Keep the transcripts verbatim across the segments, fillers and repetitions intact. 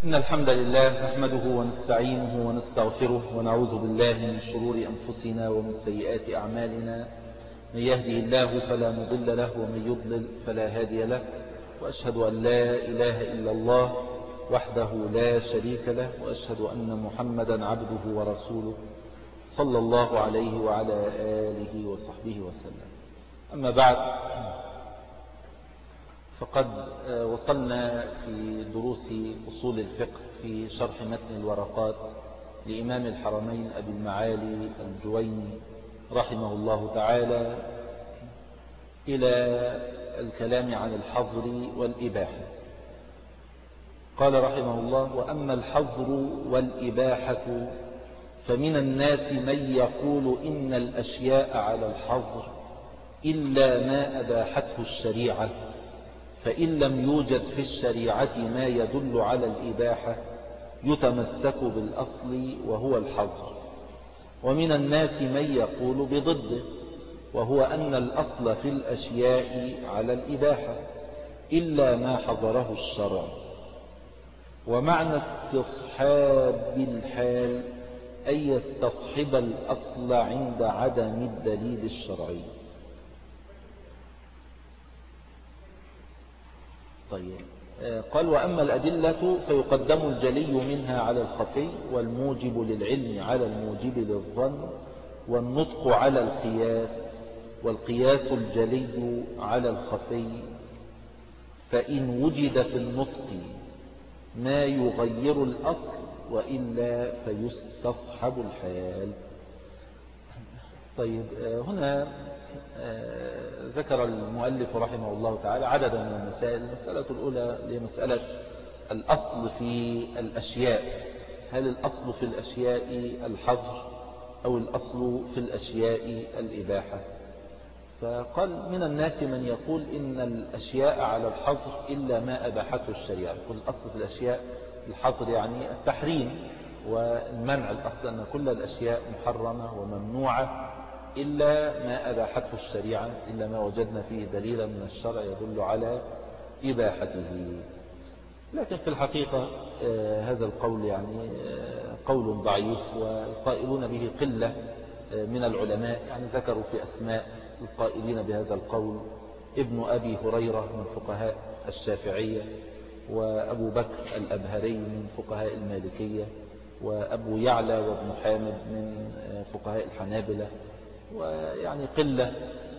إن الحمد لله نحمده ونستعينه ونستغفره ونعوذ بالله من شرور أنفسنا ومن سيئات أعمالنا. من يهده الله فلا مضل له ومن يضلل فلا هادي له، وأشهد أن لا إله إلا الله وحده لا شريك له، وأشهد أن محمدا عبده ورسوله صلى الله عليه وعلى آله وصحبه وسلم. أما بعد، فقد وصلنا في دروس أصول الفقه في شرح متن الورقات لإمام الحرمين أبي المعالي الجويني رحمه الله تعالى إلى الكلام عن الحظر والإباحة. قال رحمه الله: وأما الحظر والإباحة فمن الناس من يقول إن الأشياء على الحظر إلا ما أباحته الشريعة، فإن لم يوجد في الشريعة ما يدل على الإباحة يتمسك بالأصل وهو الحظر. ومن الناس من يقول بضده، وهو أن الأصل في الأشياء على الإباحة إلا ما حظره الشرع. ومعنى استصحاب الحال أن يستصحب الأصل عند عدم الدليل الشرعي. طيب، قال: وأما الأدلة فيقدم الجلي منها على الخفي، والموجب للعلم على الموجب للظن، والنطق على القياس، والقياس الجلي على الخفي. فإن وجد في النطق ما يغير الأصل وإلا فيستصحب الحال. طيب، هنا ذكر المؤلف رحمه الله تعالى عددا من المسائل. المسألة الأولى لمسألة الأصل في الأشياء، هل الأصل في الأشياء الحظر أو الأصل في الأشياء الإباحة؟ فقال: من الناس من يقول إن الأشياء على الحظر إلا ما أباحته الشريعة. يقول الأصل في الأشياء الحظر يعني التحريم والمنع، الأصل أن كل الأشياء محرمة وممنوعة إلا ما أباحته الشريعة، إلا ما وجدنا فيه دليلا من الشرع يدل على إباحته. لكن في الحقيقة هذا القول يعني قول ضعيف، والقائلون به قلة من العلماء. يعني ذكروا في أسماء القائلين بهذا القول ابن أبي هريرة من فقهاء الشافعية، وأبو بكر الأبهري من فقهاء المالكية، وأبو يعلى وابن حامد من فقهاء الحنابلة، ويعني قلة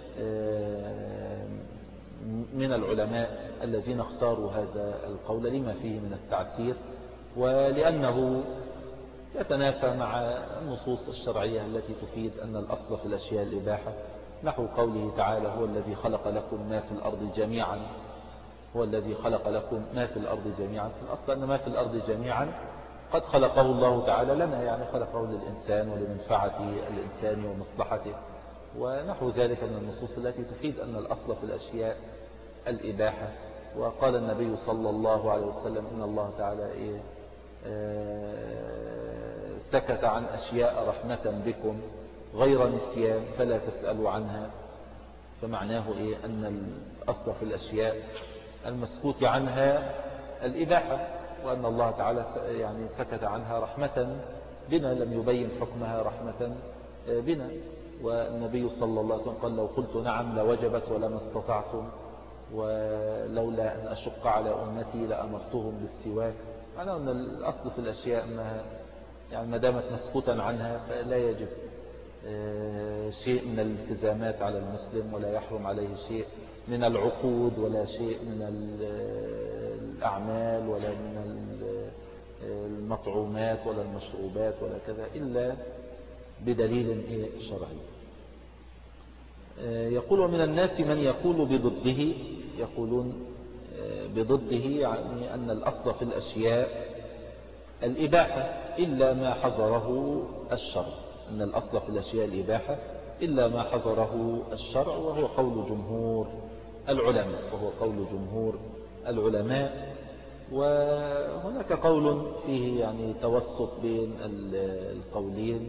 من العلماء الذين اختاروا هذا القول لما فيه من التعسير، ولأنه يتنافى مع النصوص الشرعية التي تفيد أن الأصل في الأشياء الإباحة، نحو قوله تعالى: هو الذي خلق لكم ما في الأرض جميعا. هو الذي خلق لكم ما في الأرض جميعا، في الأصل أن ما في الأرض جميعا قد خلقه الله تعالى لنا، يعني خلقه للإنسان ولمنفعة الإنسان ومصلحته، ونحو ذلك من النصوص التي تفيد أن الأصل في الأشياء الإباحة. وقال النبي صلى الله عليه وسلم: إن الله تعالى إيه آه سكت عن أشياء رحمة بكم غير نسيان فلا تسألوا عنها. فمعناه إيه؟ أن الأصل في الأشياء المسكوت عنها الإباحة، وأن الله تعالى يعني سكت عنها رحمة بنا، لم يبين حكمها رحمة بنا. والنبي صلى الله عليه وسلم قال: لو قلت نعم لوجبت ولما استطعتم، ولولا أن أشق على أمتي لأمرتهم بالسواك. معناه أن الأصل في الأشياء أنها يعني ما دامت مسكوتا عنها فلا يجب شيء من الالتزامات على المسلم، ولا يحرم عليه شيء من العقود، ولا شيء من الأعمال، ولا من المطعومات ولا المشروبات ولا كذا، إلا بدليل شرعي. يقول: ومن الناس من يقول بضده، يقولون بضده يعني أن الأصل في الأشياء الإباحة إلا ما حظره الشرع، أن الأصل في الأشياء الإباحة إلا ما حظره الشرع، وهو قول جمهور العلماء وهو قول جمهور العلماء. وهناك قول فيه يعني توسط بين القولين،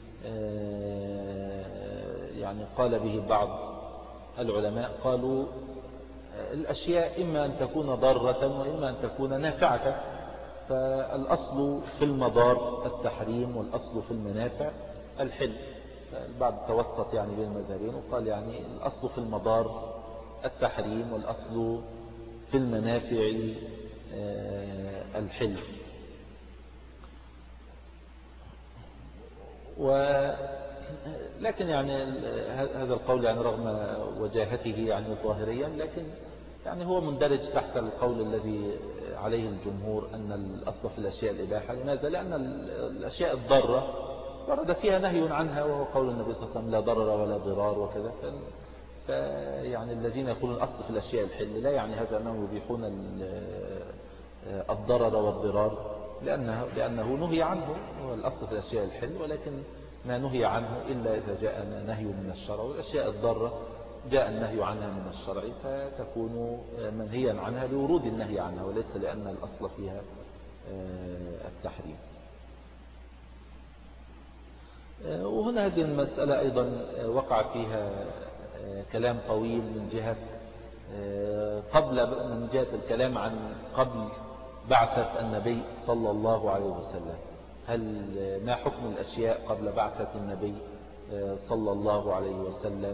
يعني قال به بعض العلماء، قالوا الأشياء إما أن تكون ضارة وإما أن تكون نافعة، فالأصل في المضار التحريم والأصل في المنافع الحل. البعض توسط يعني بين المذهبين وقال يعني الأصل في المضار التحريم والأصل في المنافع الحل. ولكن يعني هذا القول يعني رغم وجاهته يعني ظاهريا لكن يعني هو مندرج تحت القول الذي عليه الجمهور أن الأصل في الأشياء الإباحة. لماذا؟ لأن الأشياء الضارة ورد فيها نهي عنها، وهو قول النبي صلى الله عليه وسلم لا ضرر ولا ضرار وكذا. فيعني الذين يقولون الأصل في الأشياء الحل لا يعني هذا أنهم يبيحون الضرر والضرار، لأنه, لأنه نهي عنه. هو الأصل في الأشياء الحل، ولكن ما نهي عنه إلا إذا جاء نهي من الشرع، والأشياء الضارة جاء النهي عنها من الشرع فتكون منهيا عنها لورود النهي عنها وليس لأن الأصل فيها التحريم. وهنا هذه المسألة أيضا وقع فيها كلام طويل من جهة قبل من جهة الكلام عن قبل بعثة النبي صلى الله عليه وسلم. هل ما حكم الأشياء قبل بعثة النبي صلى الله عليه وسلم؟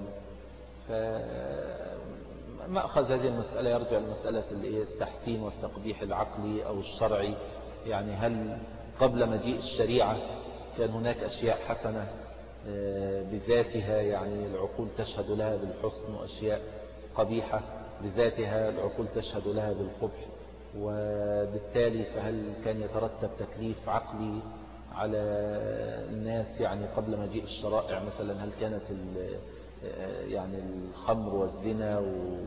فمأخذ هذه المسألة يرجع لمسألة التحسين والتقبيح العقلي أو الشرعي. يعني هل قبل مجيء الشريعة كان هناك أشياء حسنة بذاتها يعني العقول تشهد لها بالحسن، وأشياء قبيحة بذاتها العقول تشهد لها بالقبح، وبالتالي فهل كان يترتب تكليف عقلي على الناس يعني قبل مجيء الشرائع؟ مثلا هل كانت يعني الخمر والزنا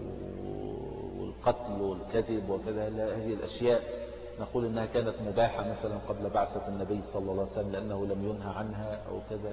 والقتل والكذب وكذا هذه الأشياء نقول إنها كانت مباحة مثلا قبل بعثة النبي صلى الله عليه وسلم لأنه لم ينهى عنها أو كذا؟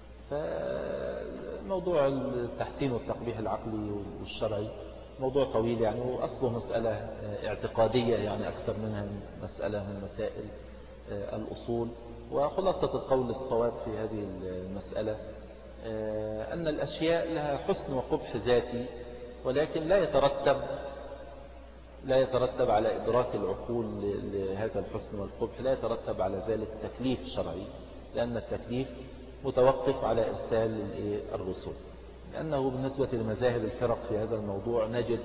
فموضوع التحسين والتقبيح العقلي والشرعي موضوع طويل يعني، وأصله مسألة اعتقادية يعني أكثر منها مسألة من مسائل الأصول. وخلاصة القول الصواب في هذه المسألة أن الأشياء لها حسن وقبح ذاتي، ولكن لا يترتب لا يترتب على إدراك العقول لهذا الحسن والقبح، لا يترتب على ذلك تكليف شرعي، لأن التكليف متوقف على إرسال الرسل. لأنه بالنسبة لمذاهب الفرق في هذا الموضوع نجد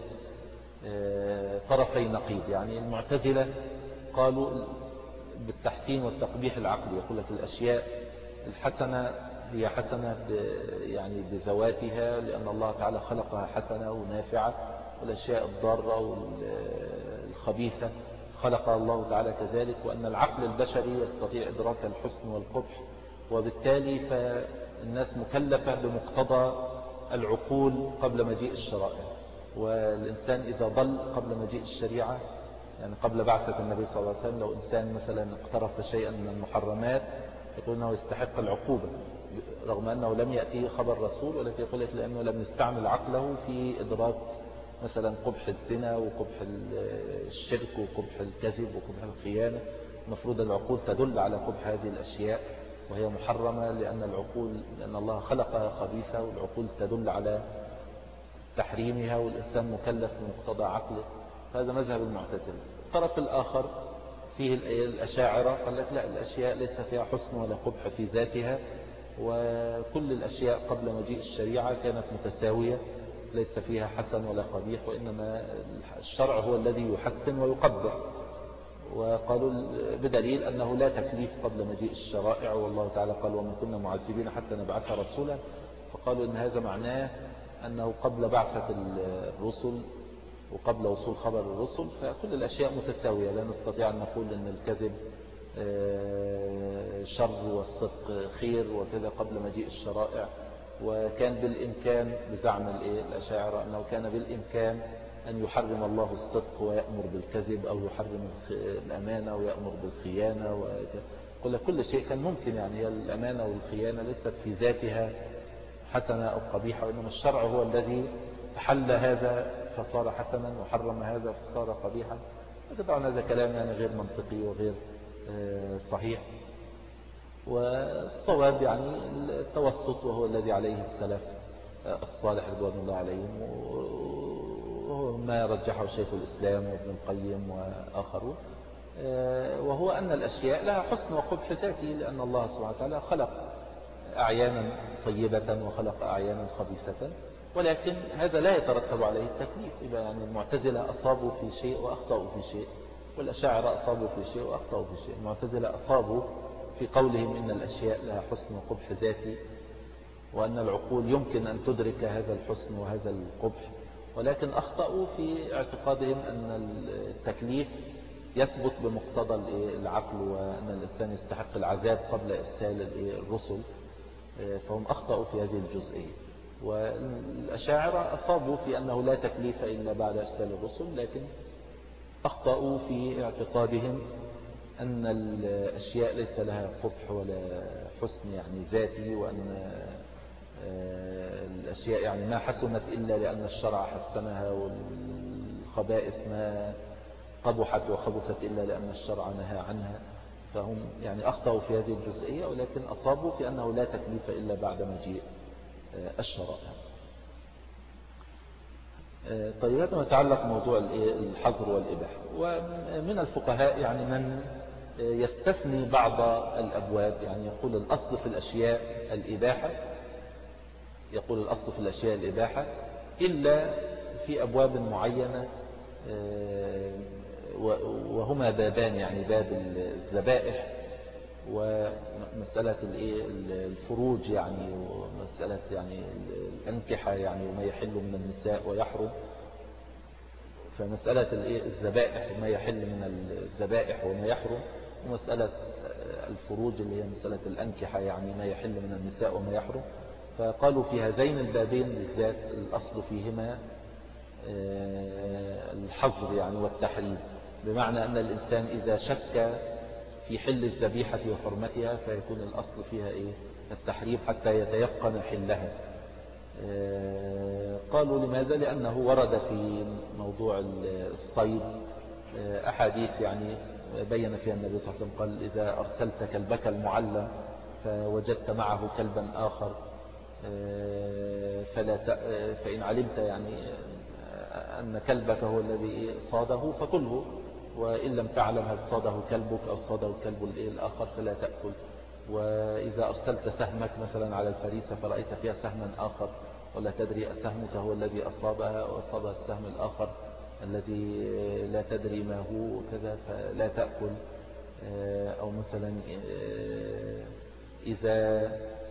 طرفي نقيض. يعني المعتزلة قالوا بالتحسين والتقبيح العقلي، يقول لك الأشياء الحسنة هي حسنة يعني بذواتها لأن الله تعالى خلقها حسنة ونافعة، والأشياء الضارة والخبيثة خلقها الله تعالى كذلك، وأن العقل البشري يستطيع إدراك الحسن والقبح، وبالتالي فالناس مكلفة بمقتضى العقول قبل مجيء الشرائع. والإنسان إذا ضل قبل مجيء الشريعة يعني قبل بعثة النبي صلى الله عليه وسلم، لو إنسان مثلا اقترف شيئا من المحرمات يقول أنه يستحق العقوبة رغم أنه لم يأتيه خبر رسول، ولكن يقول لك لأنه لم يستعمل عقله في إدراك مثلا قبح الزنا وقبح الشرك وقبح الكذب وقبح الخيانة. المفروض العقول تدل على قبح هذه الأشياء وهي محرمة، لأن العقول لأن الله خلقها خبيثة، والعقول تدل على تحريمها، والإنسان مكلف بمقتضى عقله. هذا مذهب المعتزلة. الطرف الآخر فيه الأشاعرة قال لك لا، الأشياء ليس فيها حسن ولا قبح في ذاتها، وكل الأشياء قبل مجيء الشريعة كانت متساوية ليس فيها حسن ولا قبيح، وإنما الشرع هو الذي يحسن ويقبح. وقالوا بدليل أنه لا تكليف قبل مجيء الشرائع، والله تعالى قال وما كنا معذبين حتى نبعث رسولا. فقالوا إن هذا معناه أنه قبل بعثة الرسل وقبل وصول خبر الرسل فكل الأشياء متساوية، لا نستطيع أن نقول أن الكذب شر والصدق خير وكذا قبل مجيء الشرائع. وكان بالإمكان بزعم الأشاعرة أنه كان بالإمكان أن يحرم الله الصدق ويأمر بالكذب، أو يحرم الأمانة ويأمر بالخيانة. وكل كل شيء كان ممكن، يعني الأمانة والخيانة ليست في ذاتها حسنة أو قبيحة، وإنما الشرع هو الذي حل هذا فصار حسنا وحرم هذا فصار قبيحا. طبعا هذا كلام يعني غير منطقي وغير صحيح. والصواب يعني التوسط، وهو الذي عليه السلف الصالح رضوان الله عليهم، وهو ما رجحه شيخ الإسلام وابن القيم وآخرون. وهو أن الأشياء لها حسن وقبح ذاتي، لأن الله سبحانه وتعالى خلق أعيانا طيبة وخلق أعيانا خبيثة، ولكن هذا لا يترتب عليه التكليف. إذا يعني المعتزلة أصابوا في شيء وأخطأوا في شيء، والأشاعرة أصابوا في شيء وأخطأوا في شيء. المعتزلة أصابوا في قولهم إن الأشياء لها حسن وقبح ذاتي، وأن العقول يمكن أن تدرك هذا الحسن وهذا القبح، ولكن أخطأوا في اعتقادهم أن التكليف يثبت بمقتضى العقل، وأن الإنسان يستحق العذاب قبل إرسال الرسل، فهم أخطأوا في هذه الجزئية. والأشاعرة أصابوا في أنه لا تكليف إلا بعد إرسال الرسل، لكن أخطأوا في اعتقادهم أن الأشياء ليس لها قبح ولا حسن يعني ذاتي، وأن الأشياء يعني ما حسنت إلا لأن الشرع حسنها، والخبائث ما قبحت وخبثت إلا لأن الشرع نهى عنها. فهم يعني أخطأوا في هذه الجزئية، ولكن أصابوا في أنه لا تكليف إلا بعد مجيء الشرائع. طيب، هذا ما يتعلق موضوع الحظر والإباحة. ومن الفقهاء يعني من يستثني بعض الأبواب، يعني يقول الأصل في الأشياء الإباحة، يقول الأصل في الأشياء الإباحة إلا في أبواب معينة، وهما بابان، يعني باب الذبائح ومسألة الفروج، يعني ومسألة يعني الأنكحة، يعني وما يحل من النساء ويحرم. فمسألة الذبائح وما يحل من الذبائح وما يحرم، ومسألة الفروج اللي هي مسألة الأنكحة، يعني ما يحل من النساء وما يحرم. فقالوا في هذين البابين بالذات الأصل فيهما الحظر يعني والتحريم، بمعنى أن الإنسان إذا شك في حل الذبيحة وحرمتها فيكون الأصل فيها إيه؟ التحريم حتى يتيقن حلها. قالوا لماذا؟ لأنه ورد في موضوع الصيد أحاديث يعني بين فيها النبي صلى الله عليه وسلم قال: إذا أرسلت كلبك المعلم فوجدت معه كلبا آخر فلا فإن علمت يعني أن كلبك هو الذي صاده فكله، وإن لم تعلم هل صاده كلبك أو صاده الكلب الآخر فلا تأكل. وإذا أرسلت سهمك مثلا على الفريسة فرأيت فيها سهما آخر ولا تدري سهمك هو الذي أصابها وأصابها السهم الآخر الذي لا تدري ما هو وكذا فلا تأكل. أو مثلا إذا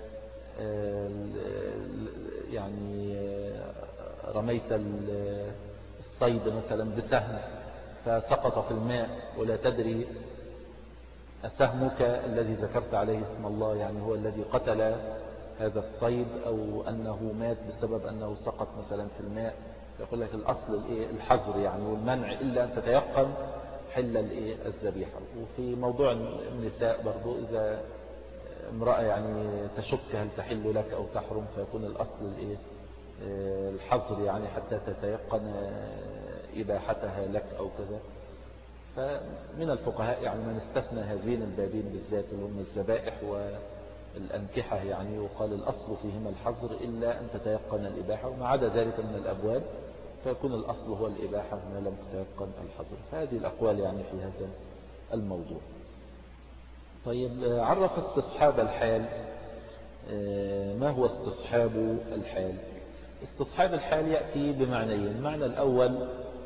يعني رميت الصيد مثلا بسهم فسقط في الماء ولا تدري أسهمك الذي ذكرت عليه اسم الله يعني هو الذي قتل هذا الصيد أو أنه مات بسبب أنه سقط مثلا في الماء، يقول لك الأصل الحظر يعني والمنع إلا أن تتيقن حل الذبيحة. وفي موضوع النساء برضو إذا امرأة يعني تشك هل تحل لك أو تحرم فيكون الأصل الحظر يعني حتى تتيقن إباحتها لك أو كذا. فمن الفقهاء يعني من استثنى هذين البابين بالذات اللي هم الذبائح والأنكحة يعني، وقال الأصل فيهما الحظر إلا أن تتيقن الإباحة، وما عدا ذلك من الأبواب فيكون الأصل هو الإباحة ما لم تتيقن الحظر. فهذه الأقوال يعني في هذا الموضوع. طيب، عرف استصحاب الحال. ما هو استصحاب الحال؟ استصحاب الحال يأتي بمعنيين. المعنى الأول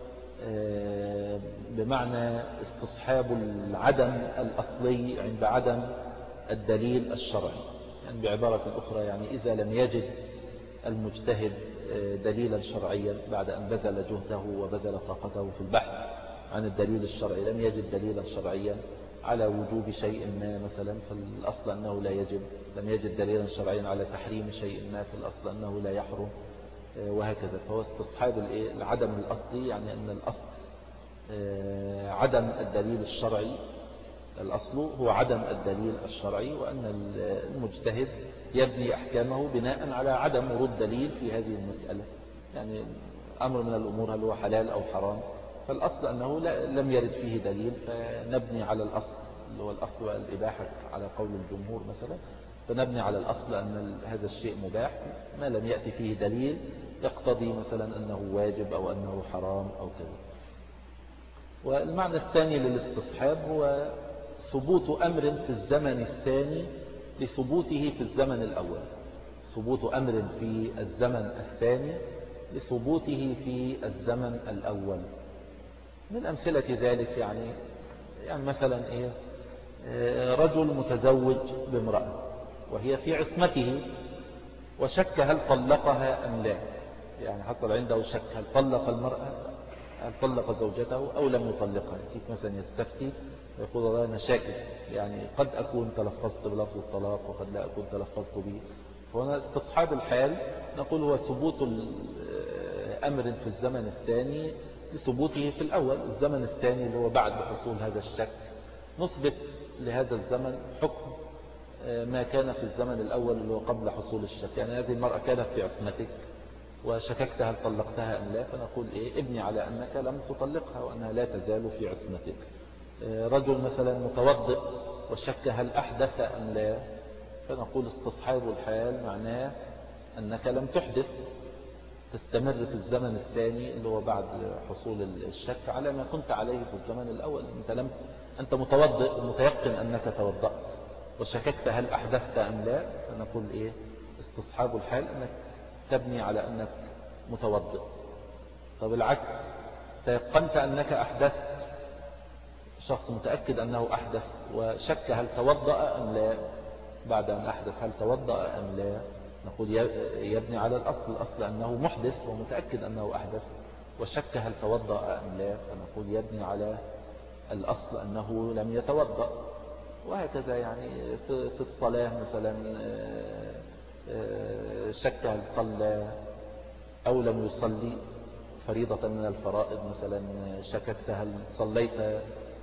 بمعنى استصحاب العدم الأصلي عند عدم الدليل الشرعي، يعني بعبارة أخرى يعني إذا لم يجد المجتهد دليلا شرعيا بعد أن بذل جهده وبذل طاقته في البحث عن الدليل الشرعي، لم يجد دليلا شرعيا على وجوب شيء ما مثلا فالأصل أنه لا يجب، لم يجد دليلا شرعيا على تحريم شيء ما فالأصل أنه لا يحرم، وهكذا. فهو استصحاب العدم الأصلي يعني أن الأصل عدم الدليل الشرعي، الأصل هو عدم الدليل الشرعي، وأن المجتهد يبني أحكامه بناء على عدم ورود دليل في هذه المسألة. يعني أمر من الأمور هل هو حلال أو حرام، فالأصل أنه لم يرد فيه دليل فنبني على الأصل اللي هو الأصل الإباحة على قول الجمهور مثلا، فنبني على الأصل أن هذا الشيء مباح ما لم يأتي فيه دليل يقتضي مثلا أنه واجب أو أنه حرام أو كذا. والمعنى الثاني للاستصحاب هو ثبوت أمر في الزمن الثاني لثبوته في الزمن الأول. ثبوت أمر في الزمن الثاني لثبوته في الزمن الأول. من أمثلة ذلك يعني يعني مثلا إيه رجل متزوج بامرأة وهي في عصمته وشك هل طلقها أم لا، يعني حصل عنده شك هل طلق المرأة، هل طلق زوجته أو لم يطلقها. يجيك مثلا يستفتي ويقول والله أنا شاكك، يعني قد أكون تلفظت بلفظ الطلاق وقد لا أكون تلفظت به. فهنا استصحاب الحال نقول هو ثبوت أمر في الزمن الثاني لثبوته في الأول. الزمن الثاني اللي هو بعد حصول هذا الشك نثبت لهذا الزمن حكم ما كان في الزمن الأول اللي هو قبل حصول الشك. يعني هذه المرأة كانت في عصمتك وشككت هل طلقتها أم لا، فنقول إيه ابني على أنك لم تطلقها وأنها لا تزال في عصمتك. رجل مثلا متوضئ وشك هل أحدث أم لا، فنقول استصحاب الحال معناه أنك لم تحدث، تستمر في الزمن الثاني اللي هو بعد حصول الشك على ما كنت عليه في الزمن الأول. أنت, لم أنت متوضئ ومتيقن أنك توضأت وشككت هل أحدثت أم لا، فنقول إيه استصحاب الحال أنك تبني على أنك متوضئ. طب العكس، تيقنت أنك أحدثت، شخص متأكد أنه أحدث وشك هل توضأ أم لا، بعد أن أحدث هل توضأ أم لا، نقول يبني على الأصل، الأصل أنه محدث ومتأكد أنه أحدث وشك هل توضأ أم لا، فنقول يبني على الأصل أنه لم يتوضأ. وهكذا يعني في الصلاة مثلا شك هل صلى أو لم يصلي فريضة من الفرائض، مثلا شككت هل صليت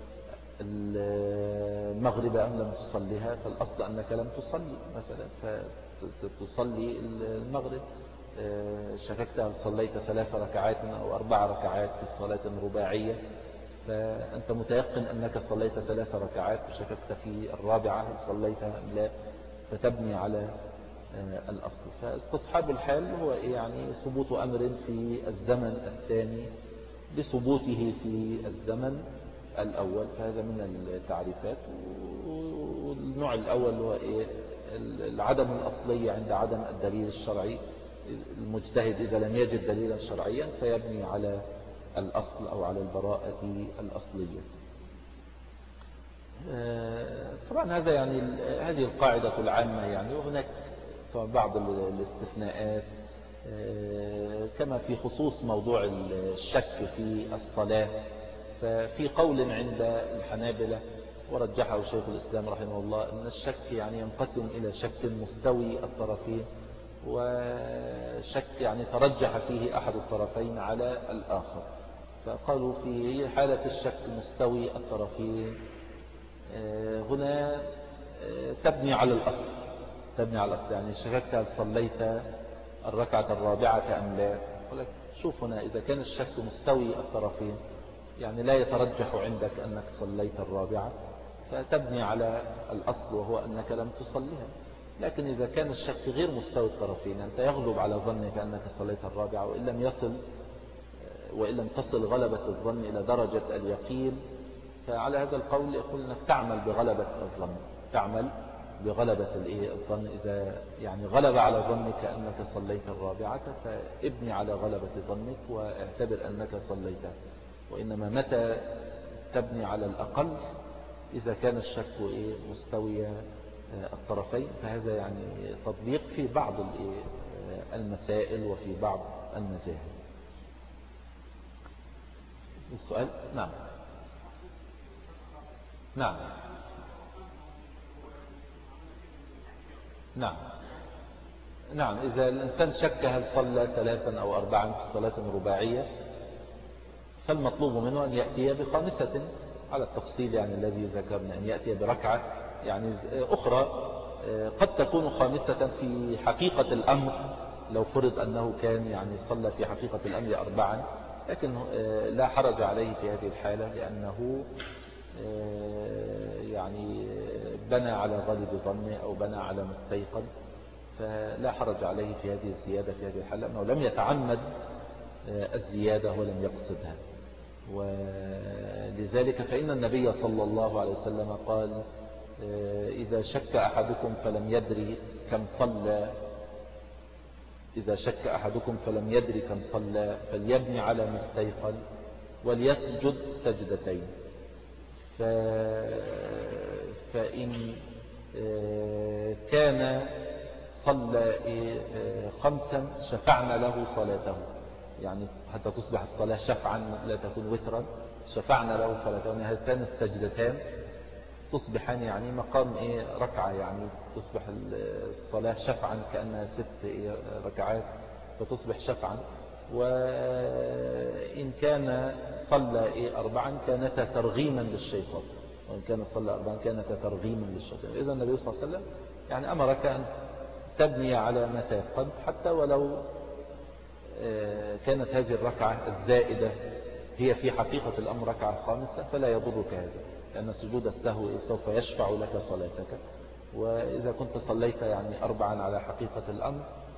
المغرب أم لم تصليها، فالأصل أنك لم تصلي مثلا فتصلي المغرب. شككت هل صليت ثلاث ركعات أو أربع ركعات في الصلاة الرباعية، فأنت متيقن أنك صليت ثلاث ركعات وشككت في الرابعة هل صليتها أم لا، فتبني على الأصل. فاستصحاب الحال هو يعني ثبوت أمر في الزمن الثاني لثبوته في الزمن الأول، فهذا من التعريفات. والنوع الأول هو إيه العدم الأصلي عند عدم الدليل الشرعي. المجتهد إذا لم يجد دليلا شرعيا فيبني على الأصل أو على البراءة الأصلية. طبعا هذا يعني هذه القاعدة العامة يعني، وهناك بعض الاستثناءات كما في خصوص موضوع الشك في الصلاة. ففي قول عند الحنابلة ورجحه شيخ الإسلام رحمه الله أن الشك يعني ينقسم إلى شك مستوي الطرفين وشك يعني ترجح فيه أحد الطرفين على الآخر. فقالوا في حالة الشك مستوي الطرفين هنا تبني على الأصل، تبني على الأصل يعني شككت هل صليت الركعة الرابعة أم لا. شوف هنا إذا كان الشك مستوي الطرفين يعني لا يترجح عندك أنك صليت الرابعة فتبني على الأصل وهو أنك لم تصليها. لكن إذا كان الشك غير مستوي الطرفين أنت يغلب على ظنك أنك صليت الرابعة وإن لم يصل وإن لم تصل غلبة الظن إلى درجة اليقين، فعلى هذا القول يقول أنك تعمل بغلبة الظن، تعمل بغلبة الظن. إذا يعني غلب على ظنك أنك صليت الرابعة فابني على غلبة ظنك واعتبر أنك صليتها. وإنما متى تبني على الأقل إذا كان الشك إيه مستوي الطرفين، فهذا يعني تطبيق في بعض المسائل وفي بعض المذاهب. السؤال نعم نعم نعم نعم إذا الإنسان شك هل صلى ثلاثا أو أربعا في الصلاة الرباعية فالمطلوب منه أن يأتي بخامسة على التفصيل يعني الذي ذكرنا، أن يأتي بركعة يعني أخرى قد تكون خامسة في حقيقة الأمر لو فرض أنه كان يعني صلى في حقيقة الأمر أربعا، لكن لا حرج عليه في هذه الحالة لأنه يعني بنى على غالب ظنه أو بنى على مستيقن، فلا حرج عليه في هذه الزيادة في هذه الحالة أنه لم يتعمد الزيادة ولم يقصدها. ولذلك فإن النبي صلى الله عليه وسلم قال إذا شك أحدكم فلم يدري كم صلى إذا شك أحدكم فلم يدري كم صلى فليبني على ما استيقن وليسجد سجدتين. فإن كان صلى خمسا شفعنا له صلاته، يعني حتى تصبح الصلاة شفعا لا تكون وترا، شفعنا له صلاته، يعني هاتان السجدتان تصبحان يعني مقام إيه ركعة، يعني تصبح الصلاة شفعا كأنها ست إيه ركعات فتصبح شفعا. وإن كان صلى إيه أربعا كانتا ترغيما للشيطان، وإن كان صلى أربعا كانتا ترغيما للشيطان. إذا النبي صلى الله عليه وسلم يعني أمرك أن تبني على ما تيقن، حتى ولو كانت هذه الركعة الزائدة هي في حقيقة الأمر ركعة خامسة فلا يضرك هذا، لأن سجود السهو سوف يشفع لك صلاتك. وإذا كنت صليت يعني أربعا على حقيقة الأمر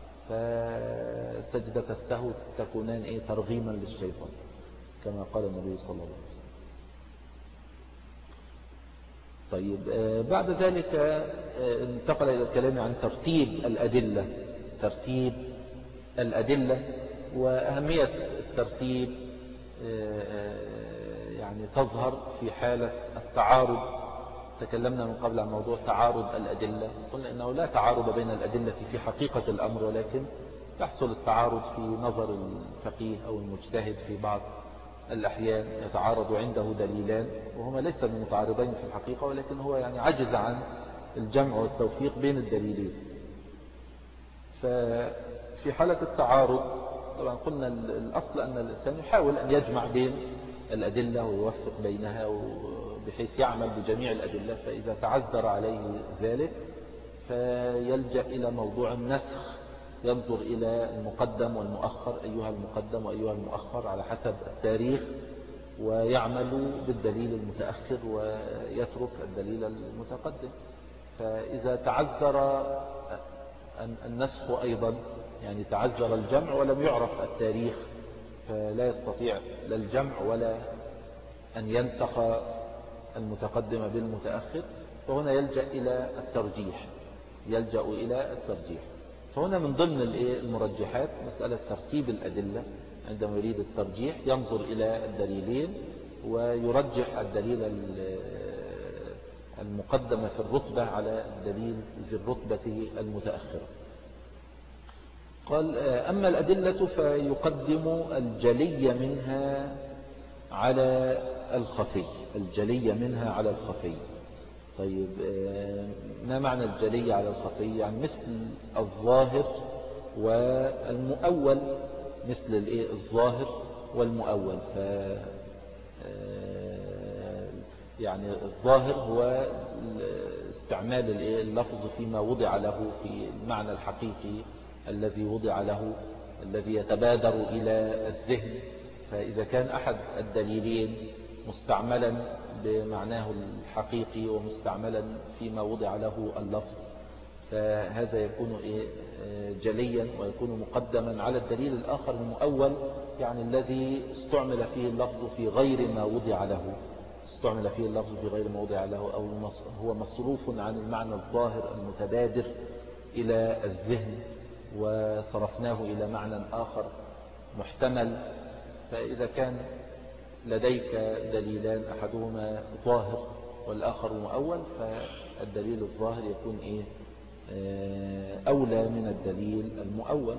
فسجدة السهو تكونان إيه ترغيما للشيطان كما قال النبي صلى الله عليه وسلم. طيب بعد ذلك انتقل إلى الكلام عن ترتيب الأدلة، ترتيب الأدلة وأهمية الترتيب يعني تظهر في حالة التعارض. تكلمنا من قبل عن موضوع تعارض الأدلة، قلنا إنه لا تعارض بين الأدلة في حقيقة الأمر، ولكن يحصل التعارض في نظر الفقيه أو المجتهد في بعض الأحيان، يتعارض عنده دليلان وهما ليس متعارضين في الحقيقة، ولكن هو يعني عجز عن الجمع والتوفيق بين الدليلين. ففي حالة التعارض طبعا قلنا الأصل أن الإنسان يحاول أن يجمع بين الأدلة ويوفق بينها بحيث يعمل بجميع الأدلة. فإذا تعذر عليه ذلك فيلجأ إلى موضوع النسخ، ينظر إلى المقدم والمؤخر، أيها المقدم وأيها المؤخر على حسب التاريخ، ويعمل بالدليل المتأخر ويترك الدليل المتقدم. فإذا تعذر النسخ أيضا يعني تعذر الجمع ولم يعرف التاريخ فلا يستطيع لا الجمع ولا أن ينسخ المتقدم بالمتأخر، فهنا يلجأ إلى الترجيح، يلجأ إلى الترجيح. فهنا من ضمن المرجحات مسألة ترتيب الأدلة، عندما يريد الترجيح ينظر إلى الدليلين ويرجح الدليل المقدم في الرتبة على الدليل ذي الرتبة المتأخرة. قال أما الأدلة فيقدم الجلي منها على الخفي، الجلي منها على الخفي. طيب ما معنى الجلي على الخفي؟ يعني مثل الظاهر والمؤول، مثل الايه الظاهر والمؤول. ف يعني الظاهر هو استعمال اللفظ فيما وضع له في المعنى الحقيقي الذي وضع له، الذي يتبادر إلى الذهن. فإذا كان أحد الدليلين مستعملا بمعناه الحقيقي ومستعملا فيما وضع له اللفظ فهذا يكون جليا ويكون مقدما على الدليل الآخر المؤول، يعني الذي استعمل فيه اللفظ في غير ما وضع له، استعمل فيه اللفظ في غير ما وضع له، أو هو مصروف عن المعنى الظاهر المتبادر إلى الذهن وصرفناه إلى معنى آخر محتمل. فإذا كان لديك دليلان أحدهما ظاهر والآخر مؤول فالدليل الظاهر يكون إيه أولى من الدليل المؤول.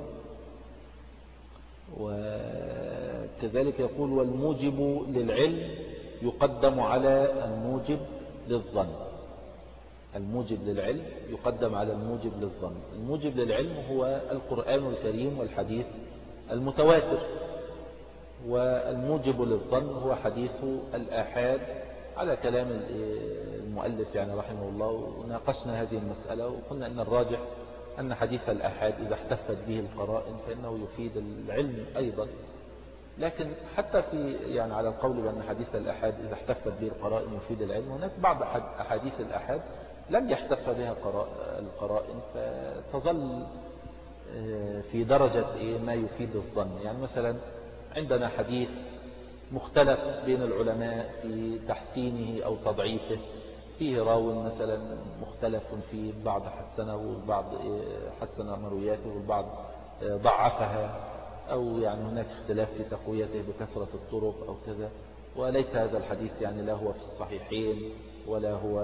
وكذلك يقول والموجب للعلم يقدم على الموجب للظن، الموجب للعلم يقدم على الموجب للظن. الموجب للعلم هو القرآن الكريم والحديث المتواتر، والموجب للظن هو حديث الآحاد على كلام المؤلف يعني رحمه الله. وناقشنا هذه المسألة وقلنا أن الراجح أن حديث الآحاد إذا احتفت به القرائن فإنه يفيد العلم أيضا. لكن حتى في يعني على القول بأن حديث الآحاد إذا احتفت به القرائن يفيد العلم، هناك بعض أحاديث الآحاد لم يحتف بها القرائن فتظل في درجة ما يفيد الظن. يعني مثلا عندنا حديث مختلف بين العلماء في تحسينه أو تضعيفه، فيه راو مثلا مختلف فيه، بعض حسنه والبعض حسن مروياته والبعض ضعفها، أو يعني هناك اختلاف في تقويته بكثرة الطرق أو كذا. وليس هذا الحديث يعني لا هو في الصحيحين ولا هو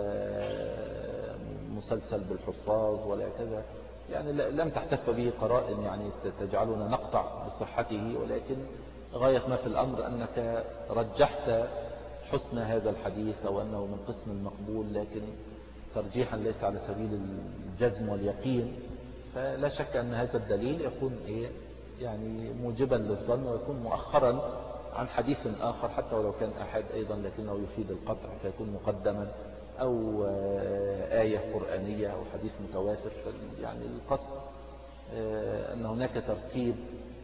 مسلسل بالحفاظ ولا كذا، يعني لم تحتف به قرائن يعني تجعلنا نقطع بصحته، ولكن غاية ما في الأمر أنك رجحت حسن هذا الحديث أو أنه من قسم المقبول، لكن ترجيحا ليس على سبيل الجزم واليقين. فلا شك أن هذا الدليل يكون إيه يعني موجبا للظن، ويكون مؤخرا عن حديث آخر حتى ولو كان أحد أيضا لكنه يفيد القطع، فيكون مقدما، أو آية قرآنية أو حديث متواتر. يعني القصد أن هناك ترتيب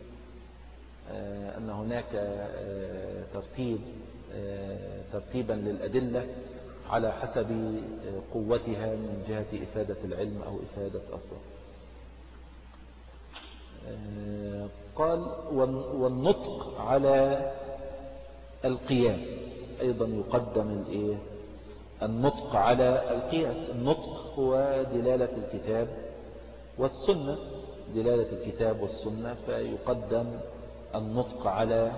أن هناك ترتيب ترتيبا للأدلة على حسب قوتها من جهة إفادة العلم أو إفادة أثر. قال والنطق على القياس أيضا يقدم الإيه النطق على القياس. النطق هو دلالة الكتاب والسنة، دلالة الكتاب والسنة، فيقدم النطق على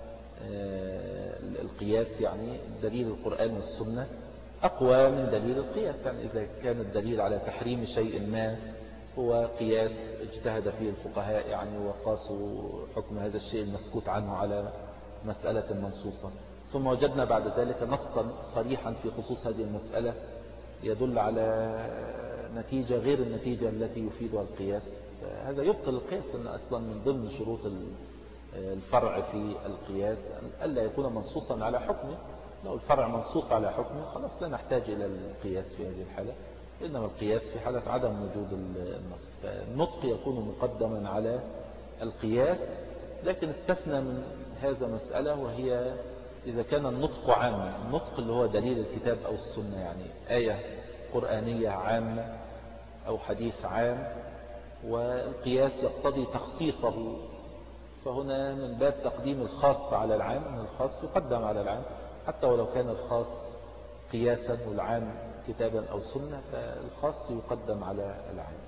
القياس. يعني دليل القرآن والسنة أقوى من دليل القياس. يعني إذا كان الدليل على تحريم شيء ما هو قياس اجتهد فيه الفقهاء يعني وقاسوا حكم هذا الشيء المسكوت عنه على مسألة منصوصة، ثم وجدنا بعد ذلك نصا صريحا في خصوص هذه المسألة يدل على نتيجة غير النتيجة التي يفيدها القياس، هذا يبطل القياس. لأن أصلا من ضمن شروط الفرع في القياس ألا يكون منصوصا على حكمه. لو الفرع منصوص على حكمه خلاص لا نحتاج إلى القياس في هذه الحالة، إنما القياس في حالة عدم وجود النص. فالنطق يكون مقدما على القياس، لكن استثنى من هذا مسألة، وهي إذا كان النطق عاما، النطق اللي هو دليل الكتاب أو السنة، يعني آية قرآنية عامة أو حديث عام، والقياس يقتضي تخصيصه، فهنا من باب تقديم الخاص على العام، أن الخاص يقدم على العام حتى ولو كان الخاص قياسا والعام كتابا أو سنة، فالخاص يقدم على العام.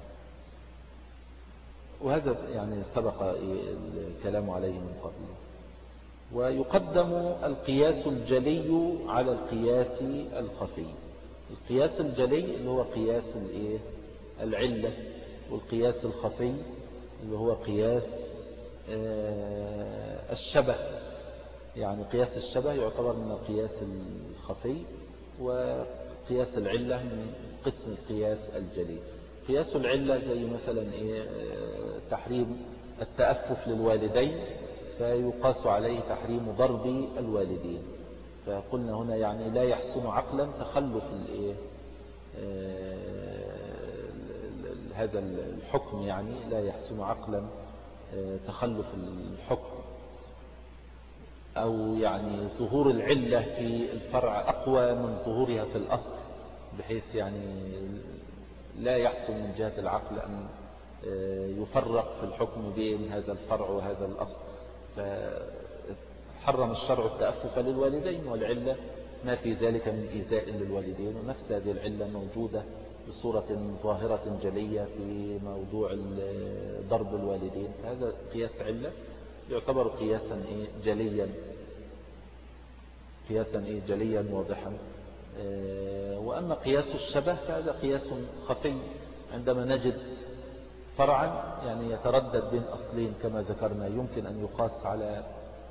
وهذا يعني سبق الكلام عليه من قبل. ويقدم القياس الجلي على القياس الخفي. القياس الجلي اللي هو قياس الايه العلة، والقياس الخفي اللي هو قياس الشبه. يعني قياس الشبه يعتبر من القياس الخفي، وقياس العلة من قسم القياس الجلي. قياس العلة زي مثلا إيه تحريم التأفف للوالدين، فيقاس عليه تحريم ضرب الوالدين. فقلنا هنا يعني لا يحسن عقلا تخلف الايه هذا الحكم، يعني لا يحسن عقلا تخلف الحكم، أو يعني ظهور العلة في الفرع أقوى من ظهورها في الأصل، بحيث يعني لا يحسن من جهة العقل أن يفرق في الحكم بين هذا الفرع وهذا الأصل. فحرم الشرع التأفف للوالدين، والعلة ما في ذلك من إيذاء للوالدين، ونفس هذه العلة موجودة بصورة ظاهرة جلية في موضوع ضرب الوالدين. هذا قياس علة يعتبر قياسا إيه جليا قياسا إيه جليا واضحا. وأما قياس الشبه فهذا قياس خفي، عندما نجد فرعا يعني يتردد بين أصلين كما ذكرنا، يمكن أن يقاس على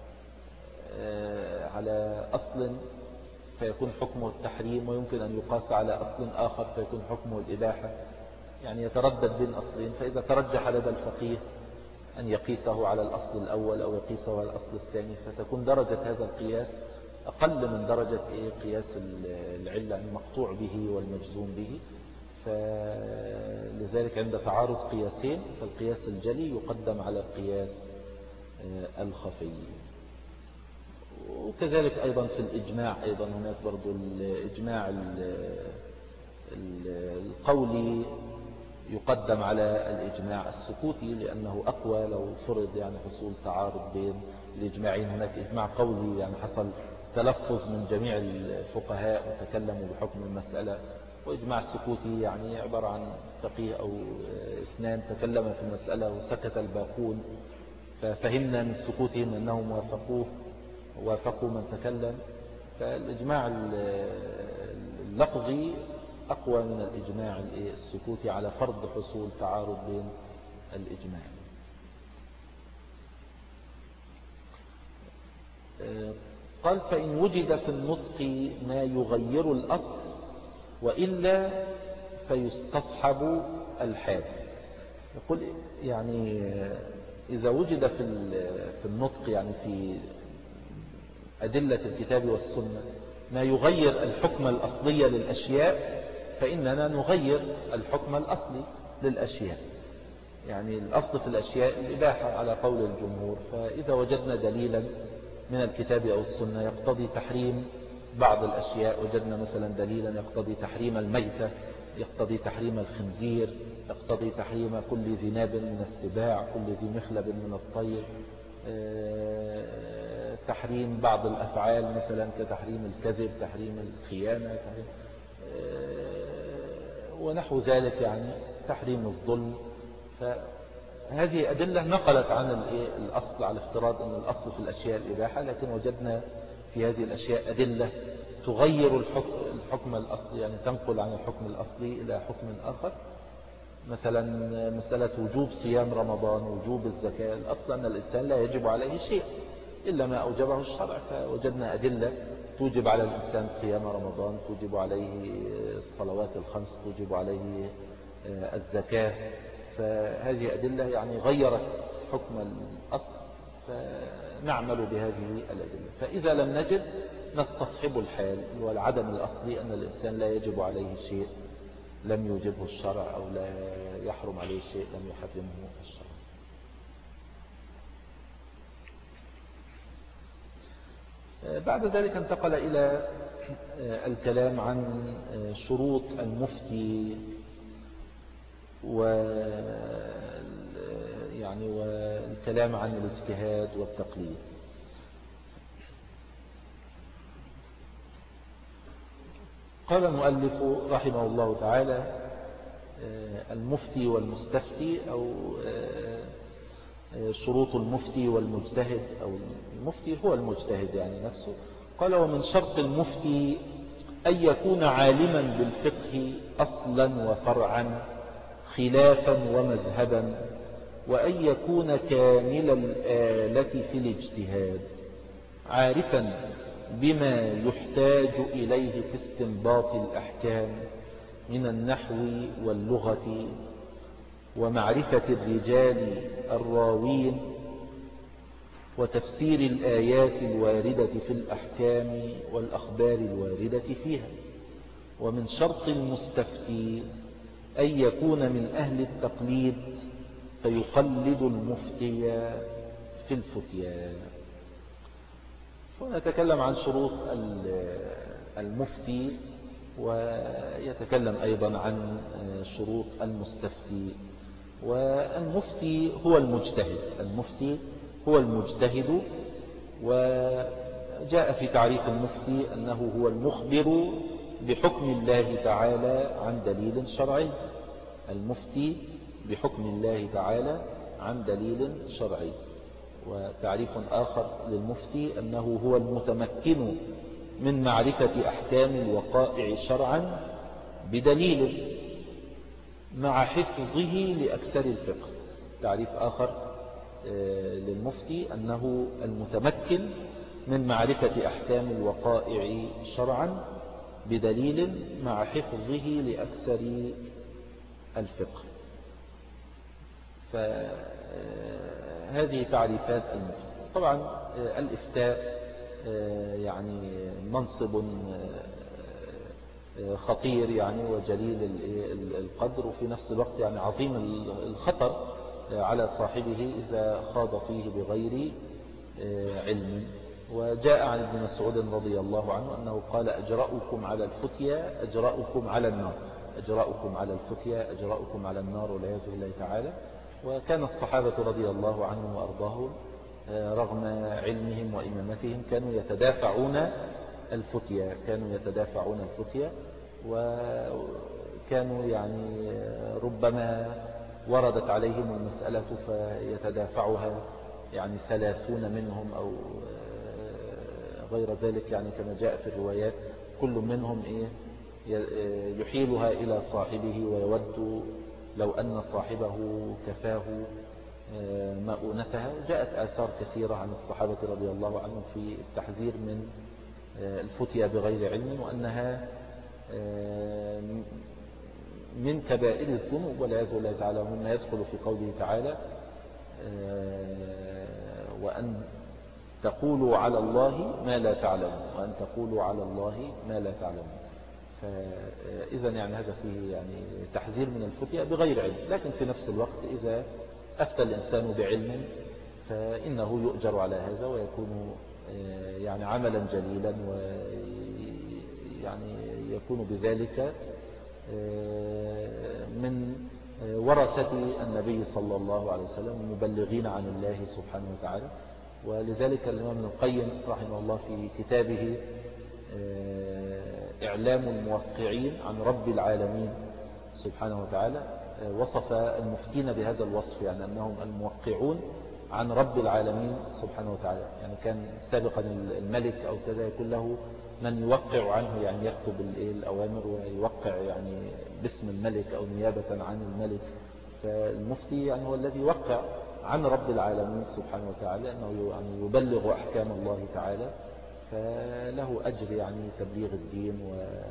على أصل فيكون حكمه التحريم، ويمكن أن يقاس على أصل آخر فيكون حكمه الإباحة. يعني يتردد بين أصلين، فإذا ترجح لدى الفقيه أن يقيسه على الأصل الأول أو يقيسه على الأصل الثاني، فتكون درجة هذا القياس أقل من درجة إيه قياس العلة المقطوع به والمجزوم به. فلذلك عند تعارض قياسين فالقياس الجلي يقدم على القياس الخفي. وكذلك أيضا في الإجماع، أيضا هناك برضو الإجماع القولي يقدم على الإجماع السكوتي لأنه أقوى لو فرض يعني حصول تعارض بين الإجماعين. هناك إجماع قولي يعني حصل تلفظ من جميع الفقهاء وتكلموا بحكم المسألة، وإجماع سكوتي يعني عبارة عن فقيه أو اثنان تكلم في المسألة وسكت الباقون، ففهمنا من سكوتهم أنهم وافقوه وافقوا من تكلم. فالإجماع اللفظي أقوى من الإجماع السكوتي على فرض حصول تعارض بين الإجماع. قال فإن وجد في النطق ما يغير الأصل وإلا فيستصحب الحال. يقول يعني إذا وجد في النطق يعني في أدلة الكتاب والسنة ما يغير الحكم الأصلي للأشياء فإننا نغير الحكم الأصلي للأشياء. يعني الأصل في الأشياء الإباحة على قول الجمهور، فإذا وجدنا دليلا من الكتاب أو السنة يقتضي تحريم بعض الأشياء، وجدنا مثلا دليلا يقتضي تحريم الميتة، يقتضي تحريم الخنزير، يقتضي تحريم كل ذي ناب من السباع، كل ذي مخلب من الطير، تحريم بعض الأفعال مثلا كتحريم الكذب، تحريم الخيانة، تحريم ونحو ذلك، يعني تحريم الظلم. فهذه أدلة نقلت عن الأصل على افتراض أن الأصل في الأشياء الإباحة، لكن وجدنا في هذه الأشياء أدلة تغير الحكم الأصلي، يعني تنقل عن الحكم الأصلي إلى حكم آخر. مثلا مسألة وجوب صيام رمضان، وجوب الزكاة، الأصل أن الإنسان لا يجب عليه شيء إلا ما أوجبه الشرع، فوجدنا أدلة توجب على الإنسان صيام رمضان، توجب عليه الصلوات الخمس، توجب عليه الزكاة. فهذه أدلة يعني غيرت حكم الأصل، فنعمل بهذه الأدلة. فإذا لم نجد نستصحب الحال والعدم الأصلي أن الإنسان لا يجب عليه شيء لم يوجبه الشرع أو لا يحرم عليه شيء لم يحرمه الشرع. بعد ذلك انتقل إلى الكلام عن شروط المفتي و يعني والكلام عن الاجتهاد والتقليد. قال المؤلف رحمه الله تعالى المفتي والمستفتي أو شروط المفتي والمجتهد، أو المفتي هو المجتهد يعني نفسه. قال ومن شرط المفتي أن يكون عالما بالفقه أصلا وفرعا خلافا ومذهبا، وأن يكون كامل الآلة في الاجتهاد عارفا بما يحتاج إليه في استنباط الأحكام من النحو واللغة ومعرفة الرجال الراوين وتفسير الآيات الواردة في الأحكام والأخبار الواردة فيها. ومن شرط المستفتي أن يكون من أهل التقليد فيقلد المفتي في الفتيا. ونتكلم عن شروط المفتي ويتكلم أيضا عن شروط المستفتي. والمفتي هو المجتهد، المفتي هو المجتهد. وجاء في تعريف المفتي أنه هو المخبر بحكم الله تعالى عن دليل شرعي. المفتي بحكم الله تعالى عن دليل شرعي. وتعريف آخر للمفتي أنه هو المتمكن من معرفة أحكام الوقائع شرعا بدليل مع حفظه لأكثر الفقه. تعريف آخر للمفتي أنه المتمكن من معرفة أحكام الوقائع شرعا بدليل مع حفظه لأكثر الفقه. فهذه تعريفات المفتي. طبعا الإفتاء يعني منصب خطير يعني وجليل القدر، وفي نفس الوقت يعني عظيم الخطر على صاحبه إذا خاض فيه بغير علم. وجاء عن ابن مسعود رضي الله عنه أنه قال أجرأكم على الفتيا أجرأكم على النار. أجراؤكم على الفتيا أجراؤكم على النار والعياذ بالله تعالى. وكان الصحابة رضي الله عنهم وأرضاهم رغم علمهم وإمامتهم كانوا يتدافعون الفتيا كانوا يتدافعون الفتيا وكانوا يعني ربما وردت عليهم المسألة فيتدافعها يعني ثلاثون منهم أو غير ذلك، يعني كما جاء في الروايات كل منهم إيه يحيلها إلى صاحبه ويود لو أن صاحبه كفاه مؤونتها. جاءت آثار كثيرة عن الصحابة رضي الله عنهم في التحذير من الفتيا بغير علم، وأنها من كبائر الذنوب والعياذ بالله تعالى، مما يدخل في قوله تعالى وأن تقولوا على الله ما لا تعلمون وأن تقولوا على الله ما لا تعلمون. فإذا يعني هذا فيه يعني تحذير من الفتيا بغير علم، لكن في نفس الوقت إذا أفتى الإنسان بعلم فإنه يؤجر على هذا ويكون يعني عملا جليلا، ويعني يكون بذلك من ورثة النبي صلى الله عليه وسلم مبلغين عن الله سبحانه وتعالى. ولذلك الإمام ابن القيم رحمه الله في كتابه إعلام الموقعين عن رب العالمين سبحانه وتعالى وصف المفتين بهذا الوصف، يعني أنهم الموقعون عن رب العالمين سبحانه وتعالى. يعني كان سابقا الملك أو كذا يكون له من يوقع عنه، يعني يكتب الأوامر ويوقع يعني باسم الملك أو نيابة عن الملك. فالمفتي يعني هو الذي يوقع عن رب العالمين سبحانه وتعالى أنه يعني يبلغ أحكام الله تعالى، فله أجر يعني تبليغ الدين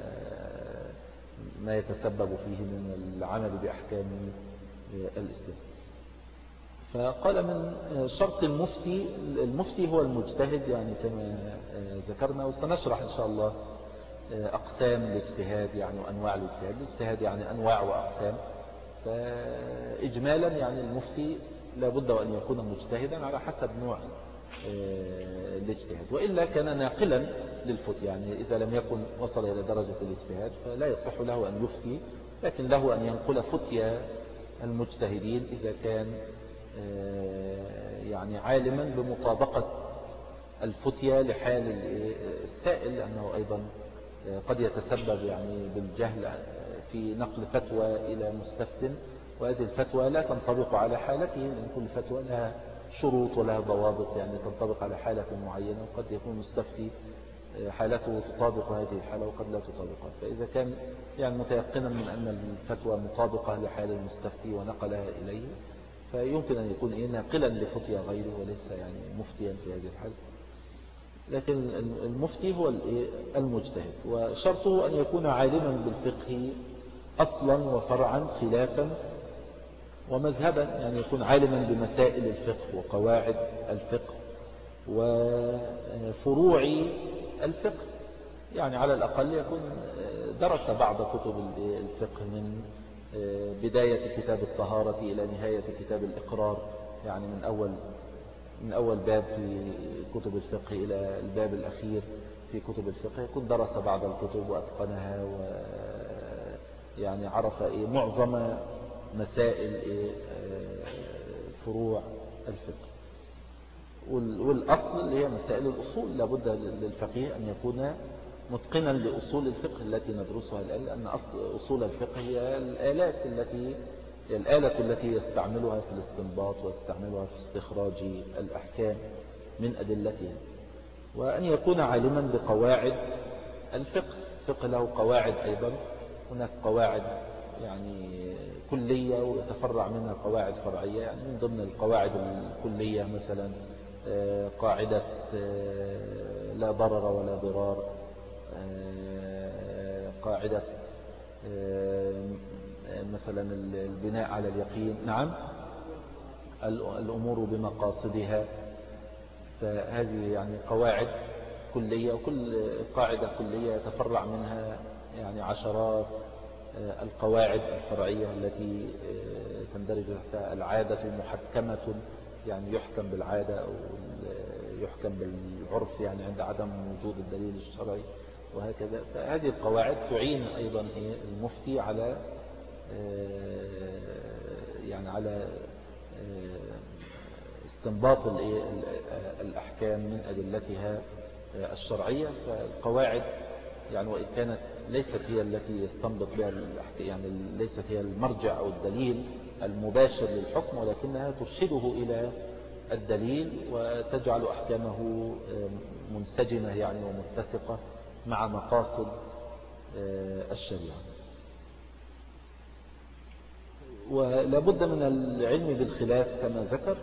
وما يتسبب فيه من العمل بأحكام الإسلام. فقال من شرط المفتي المفتي هو المجتهد، يعني كما ذكرنا، وسنشرح إن شاء الله أقسام الاجتهاد يعني وأنواع الاجتهاد. الاجتهاد يعني أنواع وأقسام. فإجمالا يعني المفتي لابد أن يكون مجتهدا على حسب نوع الاجتهاد، وإلا كان ناقلا للفتيا. يعني إذا لم يكن وصل إلى درجة الاجتهاد فلا يصح له أن يفتي، لكن له أن ينقل فتيا المجتهدين إذا كان يعني عالما بمطابقة الفتيا لحال السائل، لأنه أيضا قد يتسبب يعني بالجهل في نقل فتوى إلى مستفتٍ، وهذه الفتوى لا تنطبق على حالته، لأن كل فتوى لها شروط ولها ضوابط يعني تنطبق على حالة معينة، وقد يكون مستفتي حالته تطابق هذه الحالة وقد لا تطابقها. فإذا كان يعني متيقنا من أن الفتوى مطابقة لحال المستفتي ونقلها إليه فيمكن أن يكون إيه ناقلا لفتيا غيره وليس يعني مفتيا في هذه الحالة. لكن المفتي هو المجتهد، وشرطه أن يكون عالما بالفقه أصلا وفرعا خلافا ومذهبا، يعني يكون عالما بمسائل الفقه وقواعد الفقه وفروع الفقه، يعني على الأقل يكون درس بعض كتب الفقه من بداية كتاب الطهارة إلى نهاية كتاب الإقرار، يعني من أول من أول باب في كتب الفقه إلى الباب الأخير في كتب الفقه، يكون درس بعض الكتب وأتقنها ويعني عرف إيه معظم مسائل إيه فروع الفقه. والأصل اللي هي مسائل الأصول، لابد للفقيه أن يكون متقنا لأصول الفقه التي ندرسها الآن، لأن أصل أصول الفقه هي الآلات التي هي الآلة التي يستعملها في الاستنباط ويستعملها في استخراج الأحكام من أدلتها. وأن يكون عالما بقواعد الفقه. الفقه له قواعد أيضا، هناك قواعد يعني كلية ويتفرع منها قواعد فرعية. يعني من ضمن القواعد الكلية مثلا قاعدة لا ضرر ولا ضرار، قاعدة مثلا البناء على اليقين، نعم الأمور بمقاصدها. فهذه يعني قواعد كلية، وكل قاعدة كلية يتفرع منها يعني عشرات القواعد الفرعية التي تندرج تحتها العادة محكمة، يعني يحكم بالعادة أو يحكم بالعرف يعني عند عدم وجود الدليل الشرعي. وهكذا. فهذه القواعد تعين أيضا المفتي على يعني على استنباط الأحكام من أدلتها الشرعية. فالقواعد يعني وإن كانت ليست هي التي يستنبط بها الأحكام، يعني ليست هي المرجع أو الدليل المباشر للحكم، ولكنها ترشده إلى الدليل وتجعل أحكامه منسجمة يعني ومتسقة مع مقاصد الشريعة. ولا بد من العلم بالخلاف كما ذكر،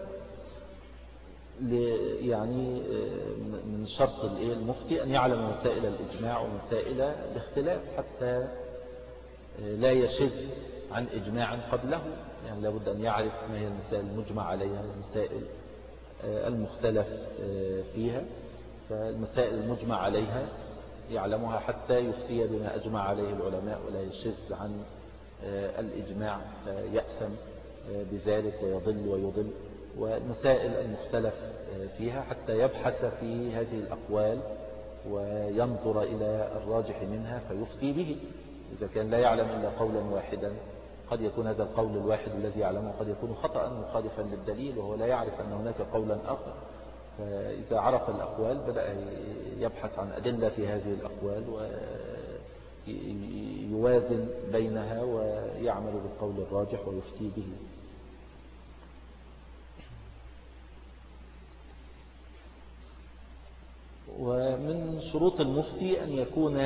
يعني من شرط المفتي أن يعلم مسائل الإجماع ومسائل الاختلاف حتى لا يشذ عن إجماع قبله. يعني لا بد أن يعرف ما هي المسائل المجمع عليها والمسائل المختلف فيها. فالمسائل المجمع عليها يعلمها حتى يفتي بما أجمع عليه العلماء ولا يشذ عن الإجماع فيأثم بذلك ويضل ويضل. والمسائل المختلف فيها حتى يبحث في هذه الأقوال وينظر إلى الراجح منها فيفتي به. إذا كان لا يعلم إلا قولا واحدا قد يكون هذا القول الواحد الذي يعلمه قد يكون خطأ مخالفا للدليل وهو لا يعرف أن هناك قولا آخر. فإذا عرف الأقوال بدأ يبحث عن أدلة في هذه الأقوال ويوازن بينها ويعمل بالقول الراجح ويفتي به. ومن شروط المفتي أن يكون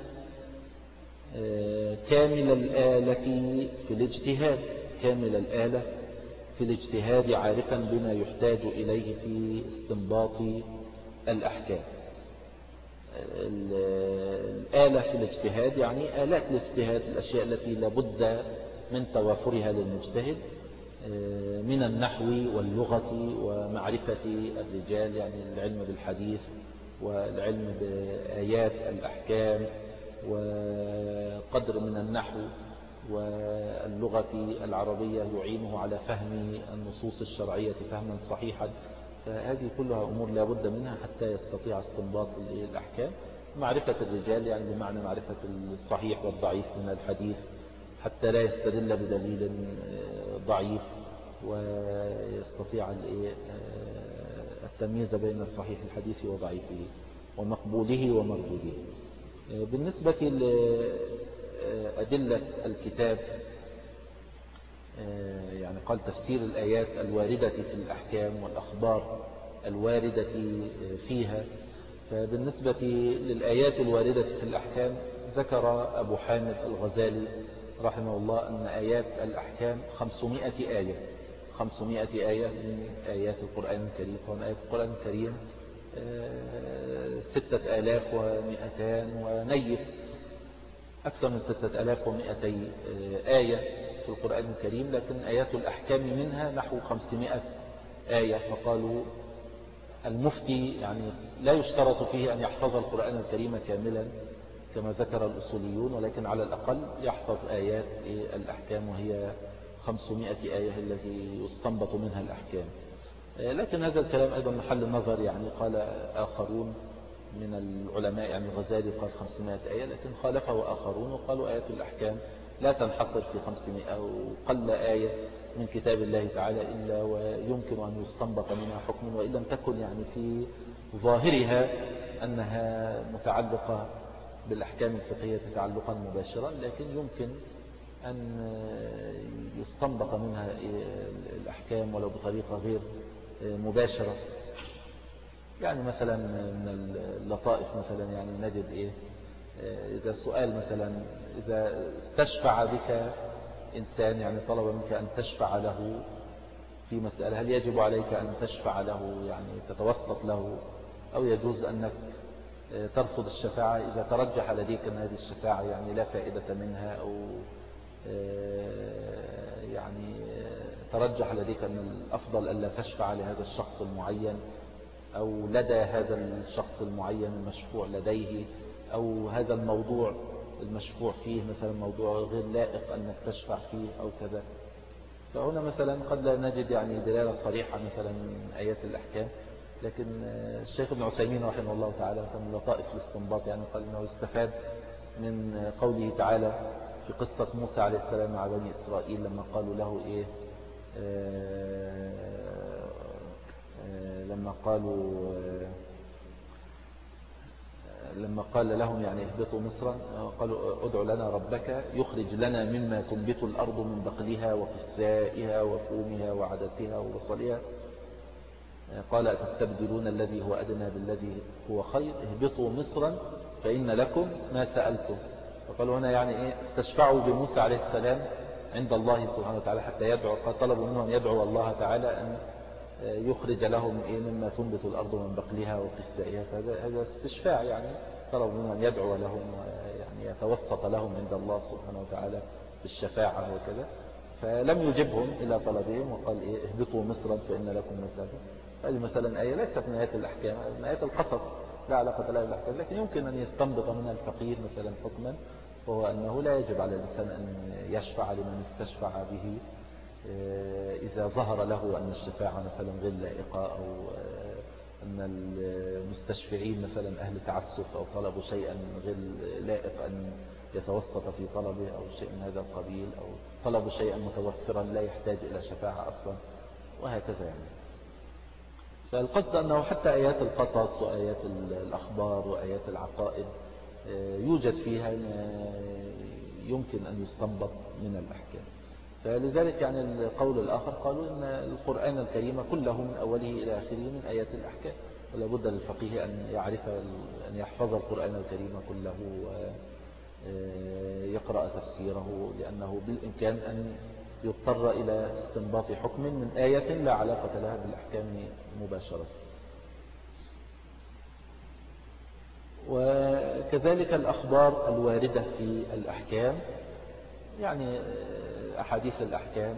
كامل الآلة في الاجتهاد، كامل الآلة في الاجتهاد عارفا بما يحتاج إليه في استنباط الأحكام. الآلة في الاجتهاد يعني آلات الاجتهاد، الأشياء التي لابد من توافرها للمجتهد من النحو واللغة ومعرفة الرجال، يعني العلم بالحديث والعلم بآيات الأحكام وقدر من النحو واللغة العربية يعينه على فهم النصوص الشرعية فهما صحيحا. فهذه كلها أمور لا بد منها حتى يستطيع استنباط الأحكام. معرفة الرجال يعني بمعنى معرفة الصحيح والضعيف من الحديث حتى لا يستدل بدليل ضعيف ويستطيع التمييز بين الصحيح الحديث وضعيفه ومقبوله ومردوده. بالنسبة لأدلة الكتاب يعني قال تفسير الآيات الواردة في الأحكام والأخبار الواردة فيها. فبالنسبة للآيات الواردة في الأحكام ذكر أبو حامد الغزالي رحمه الله أن آيات الأحكام خمسمائة آية، خمسمائة آية من آيات القرآن الكريم. ومن آيات القرآن الكريم ستة آلاف ومئتان ونيف، أكثر من ستة آلاف ومئتي آية في القرآن الكريم، لكن آيات الأحكام منها نحو خمسمائة آية. فقالوا المفتي يعني لا يشترط فيه أن يحفظ القرآن الكريم كاملا كما ذكر الأصوليون، ولكن على الأقل يحفظ آيات الأحكام وهي خمسمائة آية التي يستنبط منها الأحكام. لكن هذا الكلام أيضا محل النظر، يعني قال آخرون من العلماء، يعني الغزالي قال خمسمائة آية، لكن خالفه آخرون وقالوا آيات الأحكام لا تنحصر في خمسمائة، وقل آية من كتاب الله تعالى إلا ويمكن أن يستنبط منها حكم، وإن لم تكن يعني في ظاهرها أنها متعلقة بالأحكام الفقهية تعلقا مباشرا، لكن يمكن أن يستنبط منها الأحكام ولو بطريقة غير مباشرة. يعني مثلا من اللطائف مثلا يعني نجد إيه إذا سؤال مثلا إذا استشفع بك إنسان، يعني طلب منك أن تشفع له في مسألة، هل يجب عليك أن تشفع له يعني تتوسط له، أو يجوز أنك ترفض الشفاعة إذا ترجح لديك أن هذه الشفاعة يعني لا فائدة منها، أو يعني ترجح لديك أن الأفضل ألا تشفع لهذا الشخص المعين، أو لدى هذا الشخص المعين المشفوع لديه، أو هذا الموضوع المشفوع فيه مثلا موضوع غير لائق أنك تشفع فيه أو كذا. فهنا مثلا قد لا نجد يعني دلالة صريحة مثلا من آيات الأحكام، لكن الشيخ ابن عثيمين رحمه الله تعالى من لطائف الاستنباط يعني قال انه يستفاد من قوله تعالى في قصة موسى عليه السلام مع بني إسرائيل لما قالوا له إيه آه آه لما قالوا آه لما قال لهم يعني اهبطوا مصرا قالوا ادعوا لنا ربك يخرج لنا مما تنبت الأرض من بقلها وقثائها وفومها وعدسها وبصلها قال أتستبدلون الذي هو أدنى بالذي هو خير اهبطوا مصرا فإن لكم ما سألتم. فقالوا هنا يعني إيه استشفعوا بموسى عليه السلام عند الله سبحانه وتعالى حتى يدعو، طلبوا منهم يدعو الله تعالى أن يخرج لهم إيه مما تنبت الأرض من بقلها وقثائها. هذا استشفاع يعني طلبوا منهم أن يدعو لهم يعني يتوسط لهم عند الله سبحانه وتعالى بالشفاعة وكذا، فلم يجبهم إلى طلبهم وقال إيه اهبطوا مصرا فإن لكم ما سألتم. هذه مثلا آية ليست من آيات الأحكام، من آيات القصص لا علاقة لها بالأحكام، لكن يمكن أن يستنبط منها الفقيه مثلا حكما، وهو أنه لا يجب على الإنسان أن يشفع لمن استشفع به إذا ظهر له أن الشفاعة مثلا غير لائقة أو أن المستشفعين مثلا أهل تعسف أو طلبوا شيئا غير لائق أن يتوسط في طلبه أو شيء من هذا القبيل، أو طلبوا شيئا متوفرا لا يحتاج إلى شفاعة أصلا وهكذا يعني. فالقصد أنه حتى آيات القصص وآيات الأخبار وآيات العقائد يوجد فيها يمكن أن يستنبط من الأحكام. فلذلك يعني القول الآخر قالوا أن القرآن الكريم كله من أوله إلى آخره من آيات الأحكام، ولا بد للفقيه أن يعرف أن يحفظ القرآن الكريم كله ويقرأ تفسيره، لأنه بالإمكان أن يضطر إلى استنباط حكم من آية لا علاقة لها بالأحكام مباشرة. وكذلك الأخبار الواردة في الأحكام، يعني أحاديث الأحكام،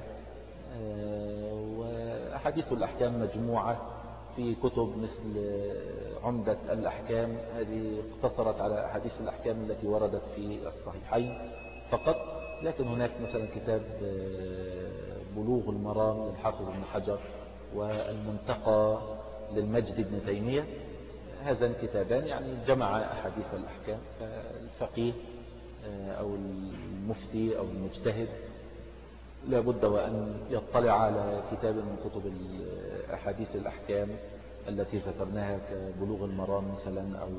وأحاديث الأحكام مجموعة في كتب مثل عمدة الأحكام، هذه اقتصرت على أحاديث الأحكام التي وردت في الصحيحين فقط، لكن هناك مثلا كتاب بلوغ المرام للحافظ ابن حجر والمنتقى للمجد ابن تيمية، هذان كتابان يعني جمع أحاديث الأحكام. فالفقيه أو المفتي أو المجتهد لابد وأن يطلع على كتاب من كتب أحاديث الأحكام التي ذكرناها كبلوغ المرام مثلا أو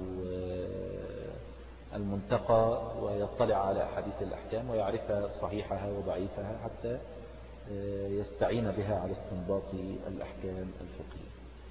المنتقى، ويطلع على أحاديث الأحكام ويعرف صحيحها وضعيفها حتى يستعين بها على استنباط الأحكام الفقهية.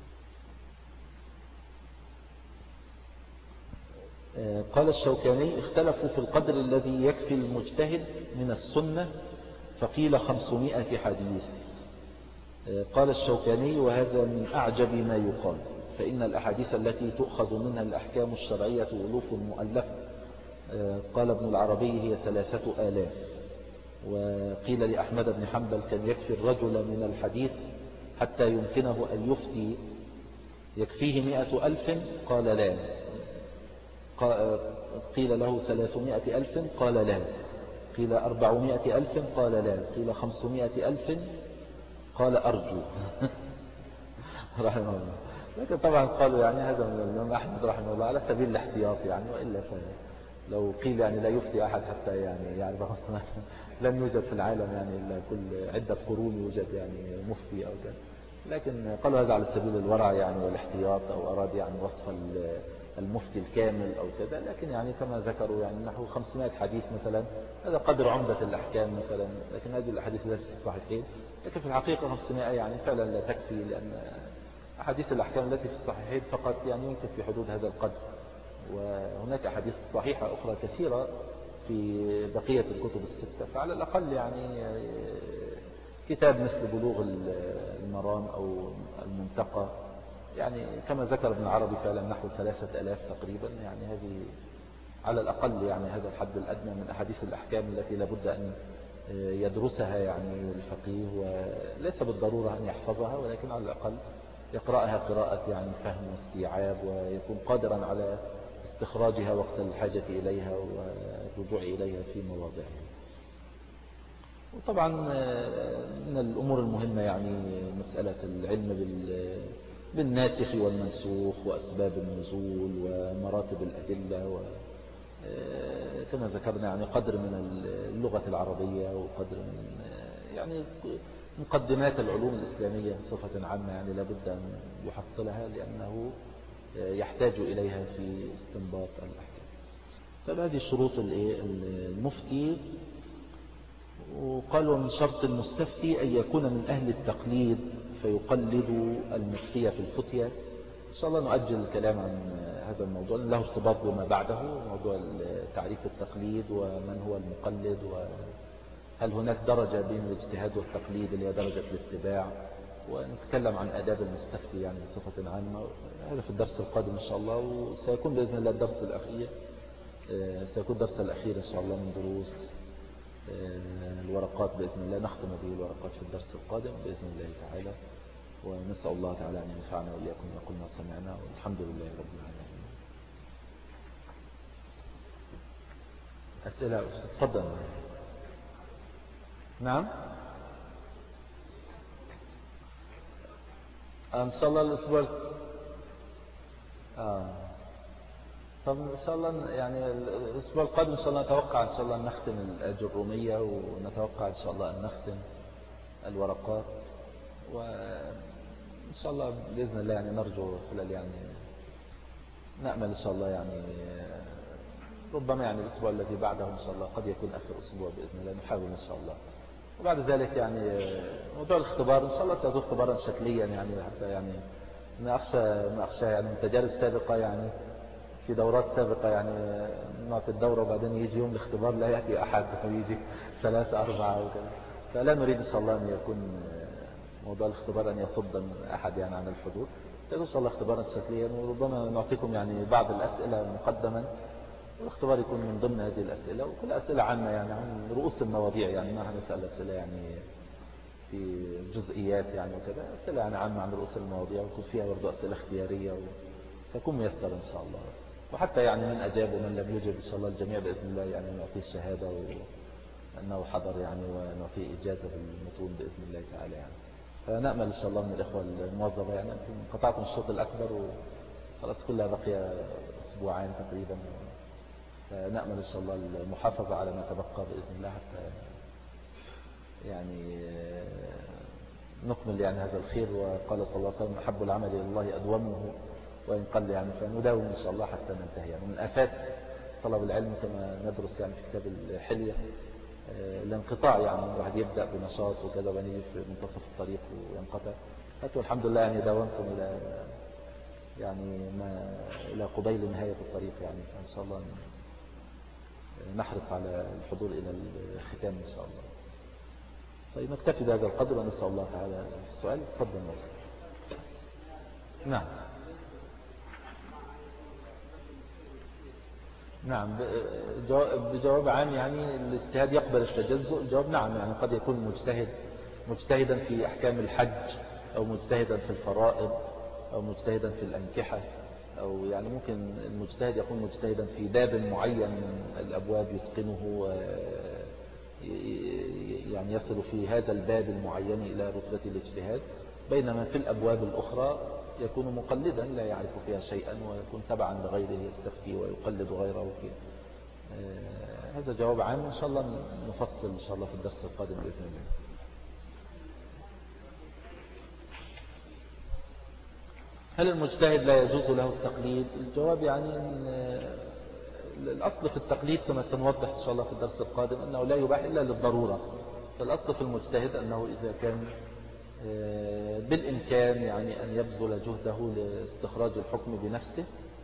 قال الشوكاني اختلفوا في القدر الذي يكفي المجتهد من السنة فقيل خمسمائة حديث. قال الشوكاني وهذا من أعجب ما يقال، فإن الأحاديث التي تؤخذ منها الأحكام الشرعية ألوف مؤلفة. قال ابن العربي هي ثلاثة آلاف. وقيل لأحمد بن حنبل كان يكفي الرجل من الحديث حتى يمكنه أن يفتي يكفيه مئة ألف قال لا. قيل له ثلاثمائة ألف قال لا. قيل أربعمائة ألف قال لا. قيل خمسمائة ألف قال أرجو رحمه الله. لكن طبعا قالوا يعني هذا من الإمام أحمد رحمه الله على سبيل الاحتياط يعني، وإلا لو قيل يعني لا يفتي أحد حتى يعني يعني لم يوجد في العالم يعني إلا كل عدة قرون يوجد يعني مفتي أو كذا، لكن قالوا هذا على سبيل الورع يعني والاحتياط، أو أراد يعني وصف المفتي الكامل أو كذا. لكن يعني كما ذكروا يعني نحو خمسمائة حديث مثلا، هذا قدر عمدة الأحكام مثلا، لكن هذه الأحاديث التي في الصحيحين، لكن في الحقيقة خمسمائة يعني فعلا لا تكفي، لأن أحاديث الأحكام التي في الصحيحين فقط يعني يمكن في حدود هذا القدر، وهناك أحاديث صحيحة أخرى كثيرة في بقية الكتب الستة. فعلى الأقل يعني كتاب مثل بلوغ المرام أو المنتقى يعني كما ذكر ابن عربي فعلا نحو ثلاثة ألاف تقريبا، يعني هذه على الأقل يعني هذا الحد الأدنى من أحاديث الأحكام التي لابد أن يدرسها يعني الفقيه، وليس بالضرورة أن يحفظها، ولكن على الأقل يقرأها قراءة يعني فهم واستيعاب، ويكون قادرا على استخراجها وقت الحاجة إليها والرجوع إليها في مواضعها. وطبعا من الأمور المهمة يعني مسألة العلم بالناسخ والمنسوخ وأسباب النزول ومراتب الأدلة و كما ذكرنا يعني قدر من اللغة العربية وقدر من يعني مقدمات العلوم الإسلامية بصفة عامة يعني لابد أن يحصلها لأنه يحتاج إليها في استنباط الأحكام. فهذه شروط المفتي. وقالوا من شرط المستفتي أن يكون من أهل التقليد فيقلد المفتي في الفتية. إن شاء الله نؤجل الكلام عن هذا الموضوع له ارتباط بما بعده، موضوع تعريف التقليد ومن هو المقلد، وهل هناك درجة بين الاجتهاد والتقليد اللي هي درجة الاتباع، ونتكلم عن آداب المستفتي يعني بصفة عامة. هذا في الدرس القادم إن شاء الله، وسيكون بإذن الله الدرس الأخير سيكون الدرس الأخير إن شاء الله من دروس الورقات بإذن الله، نختم به الورقات في الدرس القادم بإذن الله تعالى. ونسأل الله تعالى أن ينفعنا وإياكم ويقول ما سمعنا، والحمد لله رب العالمين. أسئلة تفضل. نعم إن شاء الله الأسبوع آه. طب إن شاء الله يعني الأسبوع القادم إن شاء الله نتوقع إن شاء الله أن نختم الأجرومية، ونتوقع إن شاء الله أن نختم الورقات، وإن شاء الله بإذن الله يعني نرجو خلال يعني نأمل إن شاء الله يعني ربما يعني الأسبوع الذي بعده إن شاء الله قد يكون آخر أسبوع بإذن الله، نحاول إن شاء الله. وبعد ذلك يعني موضوع الاختبار إن شاء الله سيكون اختبارا شكليا يعني حتى يعني ما أخشى ما أخشى يعني من تجارب سابقة يعني في دورات سابقة يعني نعطي الدورة وبعدين يجي يوم الاختبار لا يأتي أحد ويجي ثلاثة أربعة وكذا. فلا نريد إن شاء الله أن يكون موضوع الاختبار أن يصد أحد يعني عن الحضور. سيكون إن شاء الله اختبارا شكليا، وربما نعطيكم يعني بعض الأسئلة مقدما، والاختبار يكون من ضمن هذه الأسئلة، وكل أسئلة عامة يعني عن رؤوس المواضيع، يعني ما هنسأل أسئلة يعني في جزئيات يعني وكذا، أسئلة يعني عامة عن رؤوس المواضيع، ويكون فيها برضو أسئلة اختيارية، وسيكون ميسر إن شاء الله. وحتى يعني من أجاب ومن لم يجب إن شاء الله الجميع بإذن الله يعني نعطيه الشهادة وأنه حضر يعني، ونعطيه إجازة بالمتون بإذن الله تعالى يعني. فنأمل إن شاء الله من الإخوة الموظفة يعني أنتم قطعتم الشوط الأكبر وخلاص كلها بقي أسبوعين تقريبا، فنأمل إن شاء الله المحافظة على ما تبقى بإذن الله حتى يعني نكمل يعني هذا الخير. وقال صلى الله عليه وسلم أحب العمل إلى الله أدومه وإن قل يعني، فنداوم إن شاء الله حتى ننتهي يعني. من آفات طلب العلم كما ندرس يعني في كتاب الحلية الانقطاع، يعني الواحد يبدأ بنشاط وكذا وبعدين في منتصف الطريق وينقطع. حتى الحمد لله يعني داومتم إلى يعني ما إلى قبيل نهاية الطريق يعني، فإن شاء الله نحرص على الحضور إلى الختام إن شاء الله. طيب نكتفي بهذا القدر ونسأل الله تعالى السؤال. تفضل ناصر. نعم نعم بجواب عام يعني الاجتهاد يقبل التجزؤ. الجواب نعم، يعني قد يكون مجتهد مجتهدا في أحكام الحج، أو مجتهدا في الفرائض، أو مجتهدا في الأنكحة، أو يعني ممكن المجتهد يكون مجتهدا في باب معين من الأبواب يتقنه يعني يصل في هذا الباب المعين إلى رتبة الاجتهاد، بينما في الأبواب الأخرى يكون مقلدا لا يعرف فيها شيئا ويكون تبعا لغيره يستفتي ويقلد غيره فيه. هذا جواب عام، إن شاء الله نفصل إن شاء الله في الدرس القادم بإذن الله. هل المجتهد لا يجوز له التقليد؟ الجواب يعني الأصل في التقليد كما سنوضح إن شاء الله في الدرس القادم أنه لا يباح إلا للضرورة. فالأصل في المجتهد أنه إذا كان بالإمكان يعني أن يبذل جهده لاستخراج الحكم بنفسه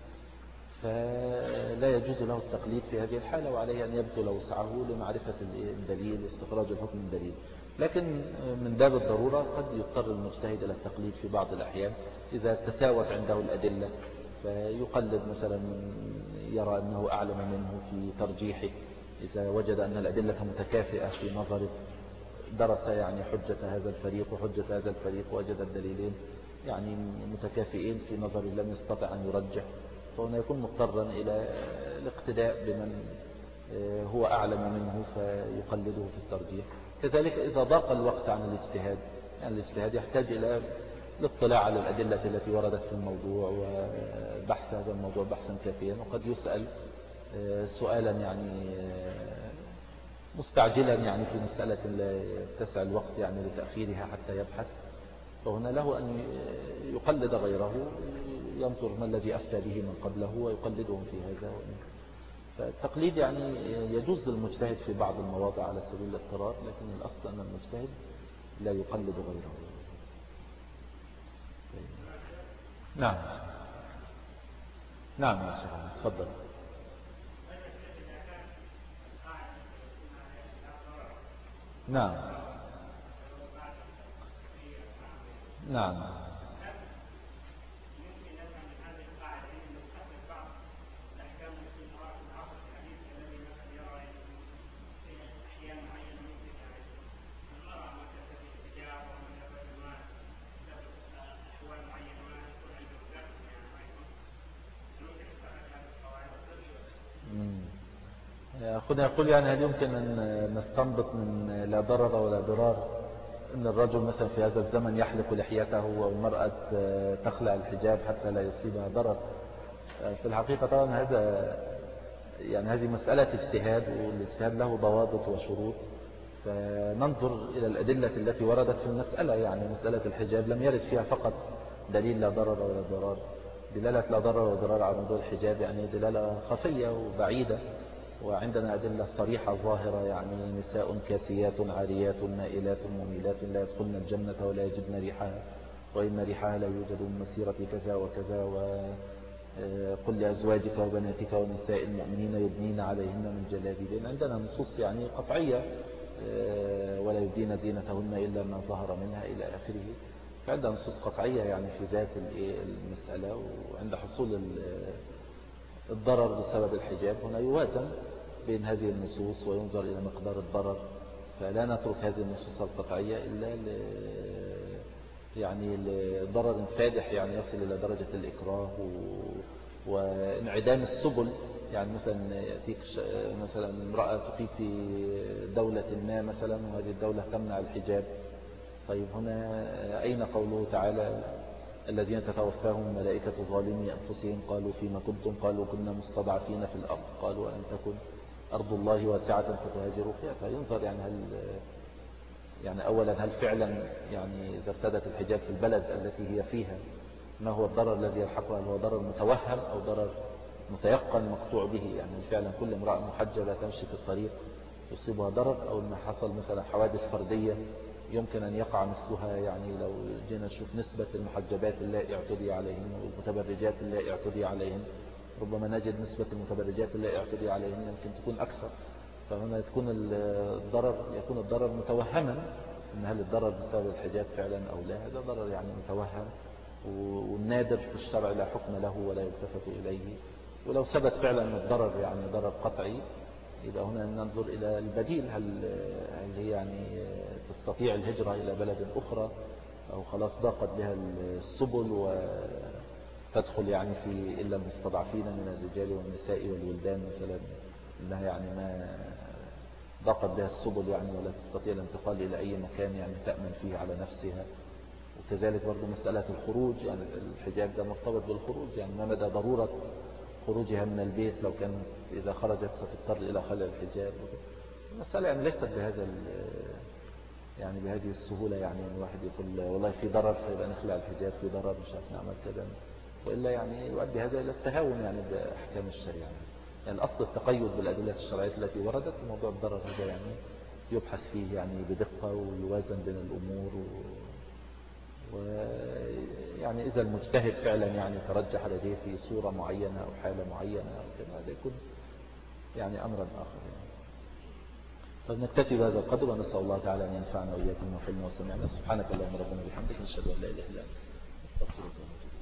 فلا يجوز له التقليد في هذه الحالة، وعليه أن يبذل وسعه لمعرفة الدليل واستخراج الحكم من الدليل. لكن من باب الضرورة قد يضطر المجتهد إلى التقليد في بعض الأحيان إذا تساوت عنده الأدلة، فيقلد مثلا يرى أنه أعلم منه في ترجيحه، إذا وجد أن الأدلة متكافئة في نظره درس يعني حجة هذا الفريق وحجة هذا الفريق وجد الدليلين يعني متكافئين في نظره لم يستطع أن يرجح، فهنا يكون مضطرا إلى الاقتداء بمن هو أعلم منه فيقلده في الترجيح. كذلك إذا ضاق الوقت عن الاجتهاد، يعني الاجتهاد يحتاج إلى الاطلاع على الأدلة التي وردت في الموضوع وبحث هذا الموضوع بحثا كافيا. وقد يسأل سؤالا يعني مستعجلا يعني في مسألة لا يتسع الوقت يعني لتأخيرها حتى يبحث، فهنا له أن يقلد غيره، ينظر ما الذي أفتى به من قبله ويقلدهم في هذا. فالتقليد يعني يجوز للمجتهد في بعض المواضع على سبيل الاضطرار، لكن الأصل أن المجتهد لا يقلد غيره. نعم نعم يا شيخ تفضل. نعم نعم أخونا يقول يعني هل يمكن أن نستنبط من لا ضرر ولا ضرار أن الرجل مثلا في هذا الزمن يحلق لحيته والمرأة تخلع الحجاب حتى لا يصيبها ضرر؟ في الحقيقة طبعا هذا يعني هذه مسألة اجتهاد، والاجتهاد له ضوابط وشروط، فننظر إلى الأدلة التي وردت في المسألة. يعني مسألة الحجاب لم يرد فيها فقط دليل لا ضرر ولا ضرار. دلالة لا ضرر ولا ضرار على موضوع الحجاب يعني دلالة خفية وبعيدة، وعندنا أدلة صريحة ظاهرة، يعني نساء كاسيات عاريات مائلات مميلات لا يدخلن الجنة ولا يجدن ريحها وإن ريحها لا يوجد من مسيرة كذا وكذا، وقل لأزواجك وبناتك ونساء المؤمنين يبنين عليهن من جلابيبهن. عندنا نصوص يعني قطعية، ولا يبدين زينتهن إلا ما ظهر منها إلى آخره. فعندنا نصوص قطعية يعني في ذات المسألة. وعند حصول الضرر بسبب الحجاب هنا يوازن بين هذه النصوص وينظر إلى مقدار الضرر، فلا نترك هذه النصوص القطعية إلا ل يعني لضرر فادح يعني يصل إلى درجة الإكراه وانعدام السبل. يعني مثلا يأتيك مثلا امرأة تقيم في دولة ما مثلا وهذه الدولة تمنع الحجاب، طيب هنا أين قوله تعالى الذين تتوفاهم الملائكة ظالمي أنفسهم قالوا فيما كنتم قالوا كنا مستضعفين في الأرض قالوا أن تكن أرض الله واسعة فتهاجروا فيها. فينظر يعني هل يعني أولا هل فعلا يعني إذا ارتدت الحجاب في البلد التي هي فيها ما هو الضرر الذي يلحقها؟ هل هو ضرر متوهم أو ضرر متيقن مقطوع به؟ يعني فعلا كل امرأة محجبة تمشي في الطريق يصيبها ضرر، أو أن حصل مثلا حوادث فردية يمكن أن يقع مثلها. يعني لو جينا نشوف نسبة المحجبات اللائي اعتدي عليهن والمتبرجات اللائي اعتدي عليهن، ربما نجد نسبة المتبرجات اللائي اعتدي عليهن يمكن تكون أكثر. فهنا تكون الضرر يكون الضرر متوهما، ان هل الضرر بسبب الحجاب فعلا أو لا. هذا ضرر يعني متوهم والنادر في الشرع لا حكم له ولا يلتفت إليه. ولو ثبت فعلا أن الضرر يعني ضرر قطعي يبقى هنا ننظر إلى البديل. هل هل هي يعني تستطيع الهجرة إلى بلد أخرى أو خلاص ضاقت بها السبل وتدخل يعني في إلا المستضعفين من الرجال والنساء والولدان مثلا، إنها يعني ما ضاقت بها السبل يعني ولا تستطيع الانتقال إلى أي مكان يعني تأمن فيه على نفسها. وكذلك برضو مسألة الخروج، يعني الحجاب ده مرتبط بالخروج، يعني ما مدى ضرورة خروجها من البيت لو كان إذا خرجت ستضطر إلى خلع الحجاب. المسألة يعني ليست بهذا يعني بهذه السهولة، يعني الواحد يقول والله في ضرر فيبقى نخلع الحجاب، في ضرر مش عارف نعمل كذا، وإلا يعني يؤدي هذا إلى التهاون يعني بأحكام الشريعة. يعني الأصل التقيد بالأدلة الشرعية التي وردت، وموضوع الضرر هذا يعني يبحث فيه يعني بدقة ويوازن بين الأمور و... ويعني إذا المجتهد فعلا يعني ترجح لديه في صورة معينة أو حالة معينة أو كذا هذا يكون يعني أمرا آخر يعني. فنكتفي بهذا القدر ونسأل الله تعالى أن ينفعنا وإياكم وحلنا وسمعنا. سبحانك اللهم ربنا بحمدك نشهد أن لا إله إلا أنت نستغفرك ونتوب إليك.